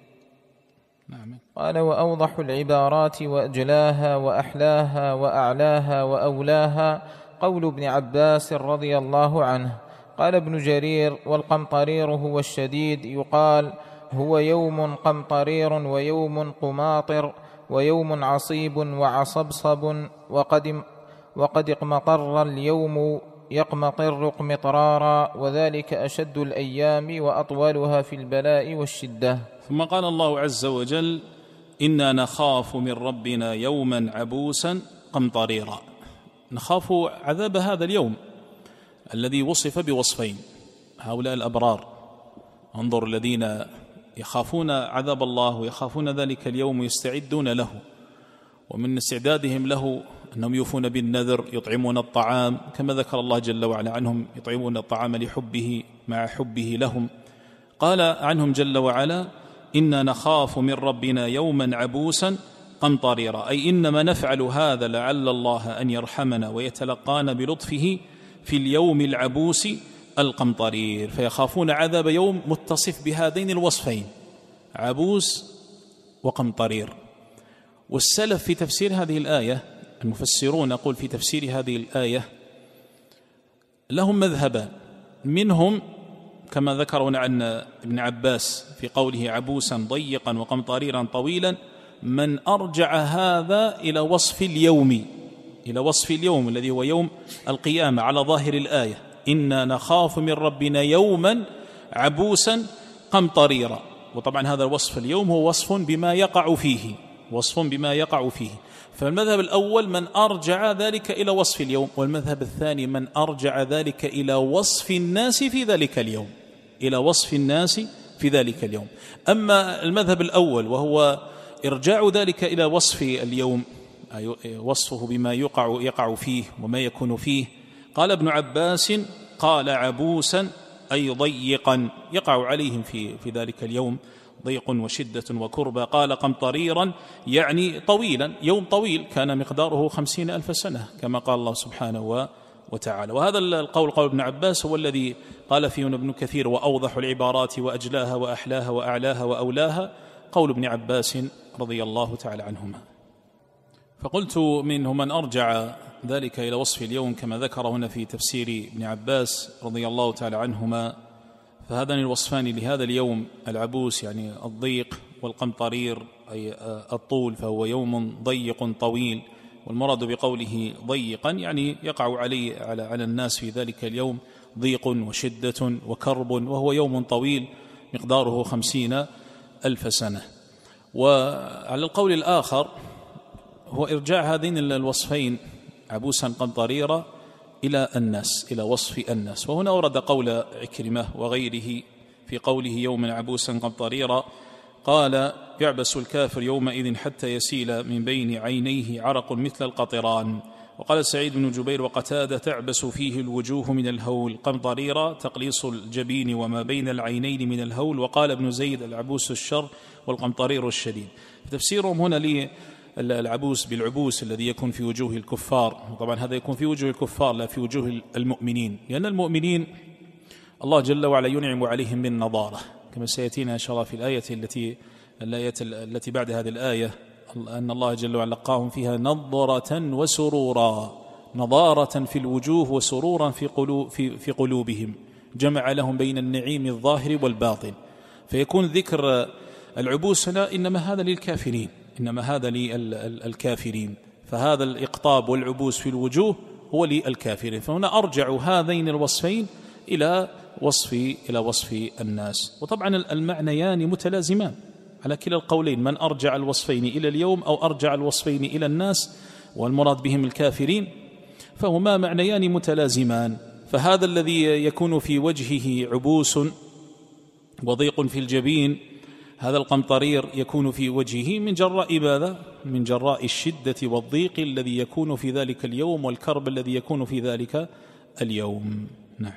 Speaker 2: قال وأوضح العبارات وأجلاها وأحلاها وأعلاها وأولاها قول ابن عباس رضي الله عنه. قال ابن جرير والقمطرير هو الشديد، يقال هو يوم قمطرير ويوم قماطر ويوم عصيب وعصبصب وقد اقمطر اليوم يقمطر اقمطرارا، وذلك أشد الأيام وأطولها في البلاء والشدة.
Speaker 1: ثم قال الله عز وجل إنا نخاف من ربنا يوما عبوسا قمطريرا. نخاف عذاب هذا اليوم الذي وصف بوصفين، هؤلاء الأبرار، انظر الذين يخافون عذاب الله ويخافون ذلك اليوم ويستعدون له، ومن استعدادهم له أنهم يوفون بالنذر، يطعمون الطعام كما ذكر الله جل وعلا عنهم، يطعمون الطعام لحبه مع حبه لهم. قال عنهم جل وعلا إنا نخاف من ربنا يوما عبوسا قمطريرا أي إنما نفعل هذا لعل الله أن يرحمنا ويتلقانا بلطفه في اليوم العبوس القمطرير. فيخافون عذاب يوم متصف بهذين الوصفين، عبوس وقمطرير. والسلف في تفسير هذه الآية، المفسرون نقول في تفسير هذه الآية لهم مذهبان، منهم كما ذكرون عن ابن عباس في قوله عبوسا ضيقا وقمطريرا طويلا، من أرجع هذا إلى وصف اليوم، إلى وصف اليوم الذي هو يوم القيامة على ظاهر الآية، إنا نخاف من ربنا يوما عبوسا قمطريرا. وطبعا هذا الوصف اليوم هو وصف بما يقع فيه، وصف بما يقع فيه. فالمذهب الأول من أرجع ذلك إلى وصف اليوم، والمذهب الثاني من أرجع ذلك إلى وصف الناس في ذلك اليوم، إلى وصف الناس في ذلك اليوم. أما المذهب الأول وهو إرجاع ذلك إلى وصف اليوم، وصفه بما يقع فيه وما يكون فيه، قال ابن عباس قال عبوسا أي ضيقا يقع عليهم في ذلك اليوم ضيق وشدة وكربة. قال قمطريرا يعني طويلا، يوم طويل كان مقداره 50,000 سنة كما قال الله سبحانه وتعالى. وهذا القول قول ابن عباس هو الذي قال فيه ابن كثير وأوضح العبارات وأجلاها وأحلاها وأعلاها وأولاها قول ابن عباس رضي الله تعالى عنهما. فقلت منه من أرجع ذلك إلى وصف اليوم كما ذكر هنا في تفسير ابن عباس رضي الله تعالى عنهما، فهذان الوصفان لهذا اليوم العبوس يعني الضيق، والقمطرير أي الطول، فهو يوم ضيق طويل. والمراد بقوله ضيقا يعني يقع على الناس في ذلك اليوم ضيق وشدة وكرب، وهو يوم طويل مقداره 50,000 سنة. وعلى القول الآخر هو إرجاع هذين الوصفين عبوسا قمطريرا إلى الناس، إلى وصف الناس. وهنا ورد قول عكرمة وغيره في قوله يوما عبوسا قمطريرا قال: يعبس الكافر يومئذ حتى يسيل من بين عينيه عرق مثل القطران. وقال سعيد بن جبير وقتادة: تعبس فيه الوجوه من الهول، قمطريرة تقليص الجبين وما بين العينين من الهول. وقال ابن زيد: العبوس الشر والقمطرير الشديد. تفسيرهم هنا للعبوس بالعبوس الذي يكون في وجوه الكفار، وطبعا هذا يكون في وجوه الكفار لا في وجوه المؤمنين، لأن المؤمنين الله جل وعلا ينعم عليهم بالنضارة، كما سيأتينا إن شاء الله في الآية التي بعد هذه الآية، أن الله جل وعلا لقاهم فيها نضرة وسرورا، نضارة في الوجوه وسرورا في قلوبهم، جمع لهم بين النعيم الظاهر والباطن. فيكون ذكر العبوس هنا إنما هذا للكافرين، إنما هذا للكافرين، فهذا الإقطاب والعبوس في الوجوه هو للكافرين. فهنا أرجع هذين الوصفين إلى وصف الناس. وطبعا المعنيان متلازمان على كلا القولين، من أرجع الوصفين إلى اليوم أو أرجع الوصفين إلى الناس والمراد بهم الكافرين، فهما معنيان متلازمان. فهذا الذي يكون في وجهه عبوس وضيق في الجبين، هذا القمطرير يكون في وجهه من جراء ماذا؟ من جراء الشدة والضيق الذي يكون في ذلك اليوم والكرب الذي يكون في ذلك اليوم. نعم.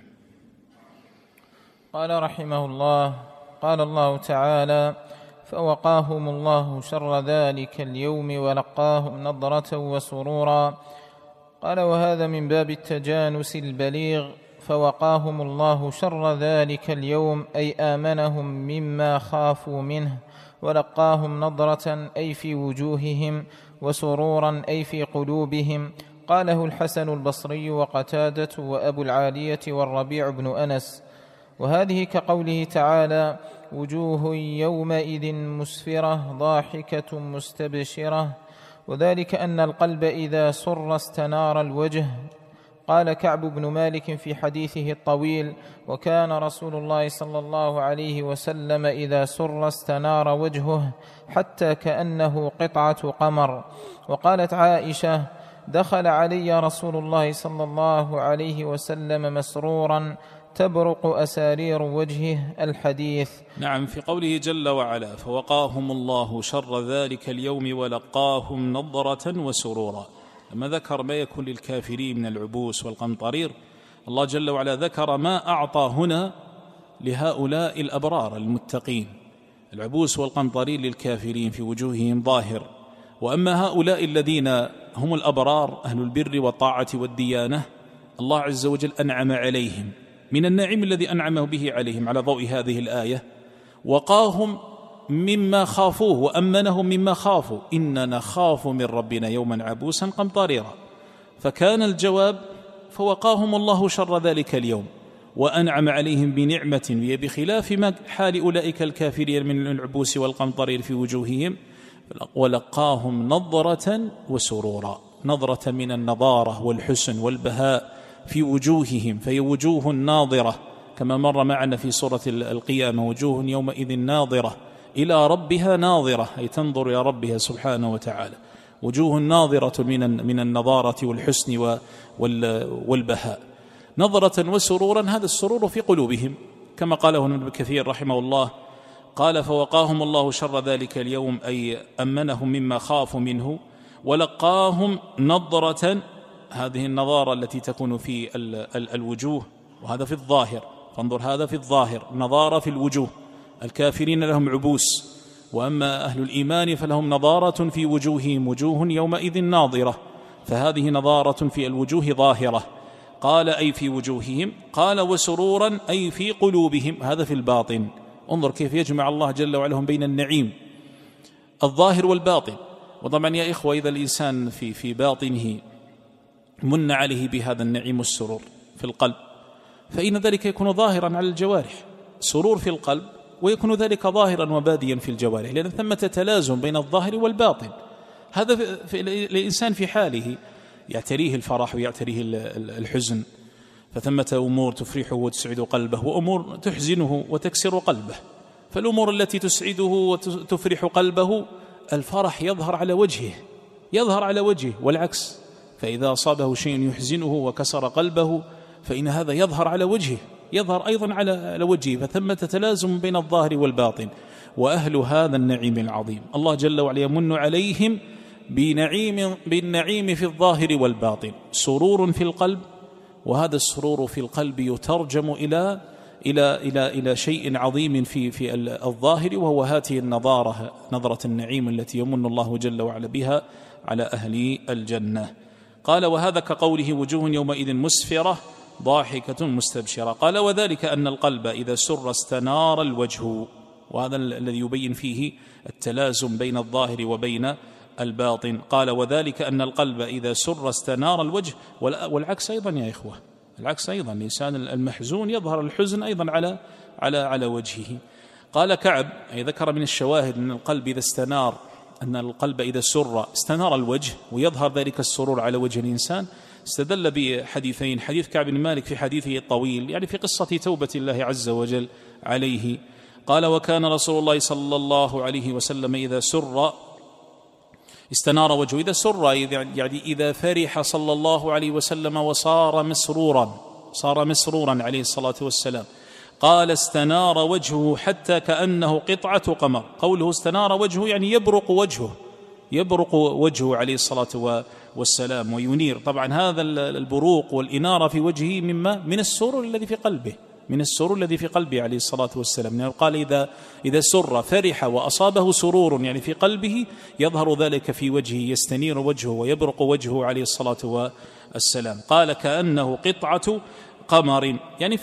Speaker 2: قال رحمه الله: قال الله تعالى: فوقاهم الله شر ذلك اليوم ولقاهم نضرة وسرورا. قال: وهذا من باب التجانس البليغ. فوقاهم الله شر ذلك اليوم أي آمنهم مما خافوا منه، ولقاهم نضرة أي في وجوههم، وسرورا أي في قلوبهم. قاله الحسن البصري وقتادة وأبو العالية والربيع بن أنس. وهذه كقوله تعالى: وجوه يومئذ مسفرة ضاحكة مستبشرة، وذلك أن القلب إذا سر استنار الوجه. قال كعب بن مالك في حديثه الطويل: وكان رسول الله صلى الله عليه وسلم إذا سر استنار وجهه حتى كأنه قطعة قمر. وقالت عائشة: دخل علي رسول الله صلى الله عليه وسلم مسرورا تبرق أسارير وجهه. الحديث.
Speaker 1: نعم. في قوله جل وعلا: فوقاهم الله شر ذلك اليوم ولقاهم نضرة وسرورا، لما ذكر ما يكون للكافرين من العبوس والقمطرير، الله جل وعلا ذكر ما أعطى هنا لهؤلاء الأبرار المتقين. العبوس والقمطرير للكافرين في وجوههم ظاهر، وأما هؤلاء الذين هم الأبرار أهل البر والطاعة والديانة، الله عز وجل أنعم عليهم من النعيم الذي أنعمه به عليهم على ضوء هذه الآية، وقاهم مما خافوه وأمنهم مما خافوا. إننا نخاف من ربنا يوما عبوسا قمطريرا. فكان الجواب: فوقاهم الله شر ذلك اليوم، وأنعم عليهم بنعمة هي بخلاف ما حال أولئك الكافرين من العبوس والقمطرير في وجوههم. ولقاهم نضرة وسرورا، نضرة من النضارة والحسن والبهاء في وجوههم، فهي وجوه ناظرة كما مر معنا في سورة القيامة: وجوه يومئذ ناظرة إلى ربها ناظرة، أي تنظر إلى ربها سبحانه وتعالى. وجوه ناظرة من النضارة والحسن والبهاء. نظرة وسرورا، هذا السرور في قلوبهم كما قاله ابن كثير رحمه الله، قال: فوقاهم الله شر ذلك اليوم أي أمنهم مما خافوا منه، ولقاهم نضرة، هذه النظارة التي تكون في الوجوه، وهذا في الظاهر، فانظر هذا في الظاهر، نظارة في الوجوه. الكافرين لهم عبوس، وأما أهل الإيمان فلهم نظارة في وجوههم، وجوه يومئذ ناظرة، فهذه نظارة في الوجوه ظاهرة. قال: أي في وجوههم. قال: وسرورا أي في قلوبهم، هذا في الباطن. انظر كيف يجمع الله جل وعلا بين النعيم الظاهر والباطن. وطبعا يا إخوة، إذا الإنسان في باطنه من عليه بهذا النعيم والسرور في القلب، فإن ذلك يكون ظاهرا على الجوارح، سرور في القلب، ويكون ذلك ظاهرا وباديا في الجوارح، لأن ثمة تلازم بين الظاهر والباطن. هذا في الإنسان في حاله يعتريه الفرح ويعتريه الحزن، فثمة أمور تفرحه وتسعد قلبه، وأمور تحزنه وتكسر قلبه. فالأمور التي تسعده وتفرح قلبه الفرح يظهر على وجهه، والعكس، فإذا أصابه شيء يحزنه وكسر قلبه فإن هذا يظهر على وجهه، يظهر أيضا على وجهه، فثمة تلازم بين الظاهر والباطن. وأهل هذا النعيم العظيم. الله جل وعلا يمن عليهم بالنعيم في الظاهر والباطن، سرور في القلب، وهذا السرور في القلب يترجم إلى شيء عظيم في الظاهر، وهو هذه النظارة، نظرة النعيم التي يمن الله جل وعلا بها على أهل الجنة. قال: وهذا كقوله: وجوه يومئذ مسفرة ضاحكة مستبشرة. قال: وذلك أن القلب إذا سر استنار الوجه، وهذا الذي يبين فيه التلازم بين الظاهر وبين الباطن. قال: وذلك أن القلب إذا سر استنار الوجه. والعكس أيضا يا إخوة، العكس أيضا، الإنسان المحزون يظهر الحزن أيضا على وجهه. قال كعب، أي ذكر من الشواهد أن القلب إذا استنار، أن القلب إذا سر استنار الوجه ويظهر ذلك السرور على وجه الإنسان. استدل بحديثين: حديث كعب بن مالك في حديثه الطويل، يعني في قصة توبة الله عز وجل عليه. قال: وكان رسول الله صلى الله عليه وسلم إذا سر استنار وجهه. إذا سر يعني إذا فرح صلى الله عليه وسلم وصار مسرورا عليه الصلاة والسلام. قال: استنار وجهه حتى كأنه قطعة قمر. قوله استنار وجهه يعني يبرق وجهه عليه الصلاة والسلام وينير. طبعا هذا البروق والإنارة في وجهه من السرور الذي في قلبه، من السرور الذي في قلبه عليه الصلاة والسلام. يعني قال: إذا سر فرح وأصابه سرور يعني في قلبه، يظهر ذلك في وجهه، يستنير وجهه ويبرق وجهه عليه الصلاة والسلام. قال: كأنه قطعة قمر، يعني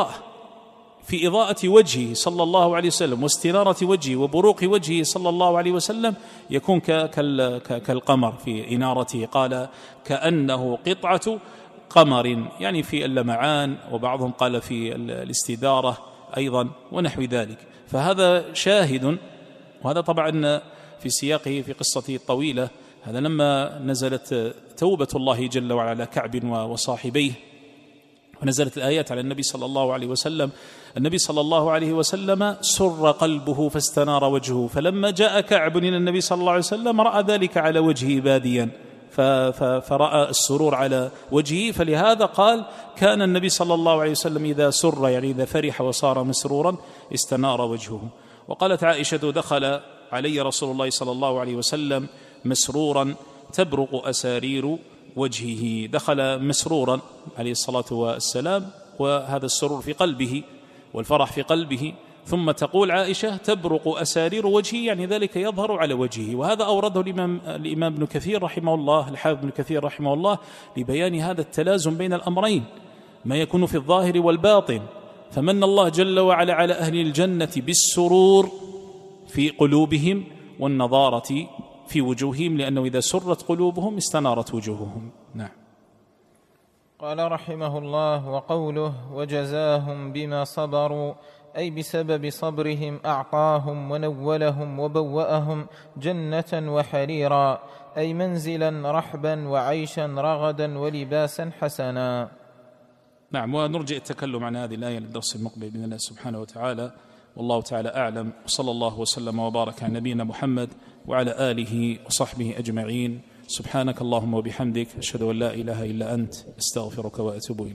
Speaker 1: في إضاءة وجهه صلى الله عليه وسلم واستنارة وجهه وبروق وجهه صلى الله عليه وسلم، يكون كالقمر في إنارته. قال: كأنه قطعة قمر، يعني في اللمعان، وبعضهم قال في الاستدارة أيضا ونحو ذلك. فهذا شاهد، وهذا طبعا في سياقه في قصته الطويلة. هذا لما نزلت توبة الله جل وعلا على كعب وصاحبيه، ونزلت الآيات على النبي صلى الله عليه وسلم، النبي صلى الله عليه وسلم سر قلبه فاستنار وجهه، فلما جاء كعب إلى النبي صلى الله عليه وسلم رأى ذلك على وجهه باديا، فرأى السرور على وجهه. فلهذا قال: كان النبي صلى الله عليه وسلم إذا سر، يعني إذا فرح وصار مسرورا، استنار وجهه. وقالت عائشة: دخل علي رسول الله صلى الله عليه وسلم مسرورا تبرق أسارير وجهه. دخل مسرورا عليه الصلاة والسلام، وهذا السرور في قلبه والفرح في قلبه. ثم تقول عائشة: تبرق أسارير وجهه، يعني ذلك يظهر على وجهه. وهذا أورده الإمام ابن كثير رحمه الله، الحافظ ابن كثير رحمه الله، لبيان هذا التلازم بين الأمرين، ما يكون في الظاهر والباطن. فمن الله جل وعلا على أهل الجنة بالسرور في قلوبهم والنضارة في وجوههم، لأنه إذا سرت قلوبهم استنارت وجوههم. نعم.
Speaker 2: قال رحمه الله: وقوله: وجزاهم بما صبروا، أي بسبب صبرهم أعطاهم ونولهم وبوأهم جنة وحريرا، أي منزلا رحبا وعيشا رغدا ولباسا حسنا.
Speaker 1: نعم. ونرجع التكلم عن هذه الآية للدرس المقبل بإذن الله سبحانه وتعالى، والله تعالى أعلم، وصلى الله وسلم وبارك على نبينا محمد وعلى آله وصحبه أجمعين. سبحانك اللهم وبحمدك، أشهد أن لا إله إلا أنت، أستغفرك وأتوب إليك.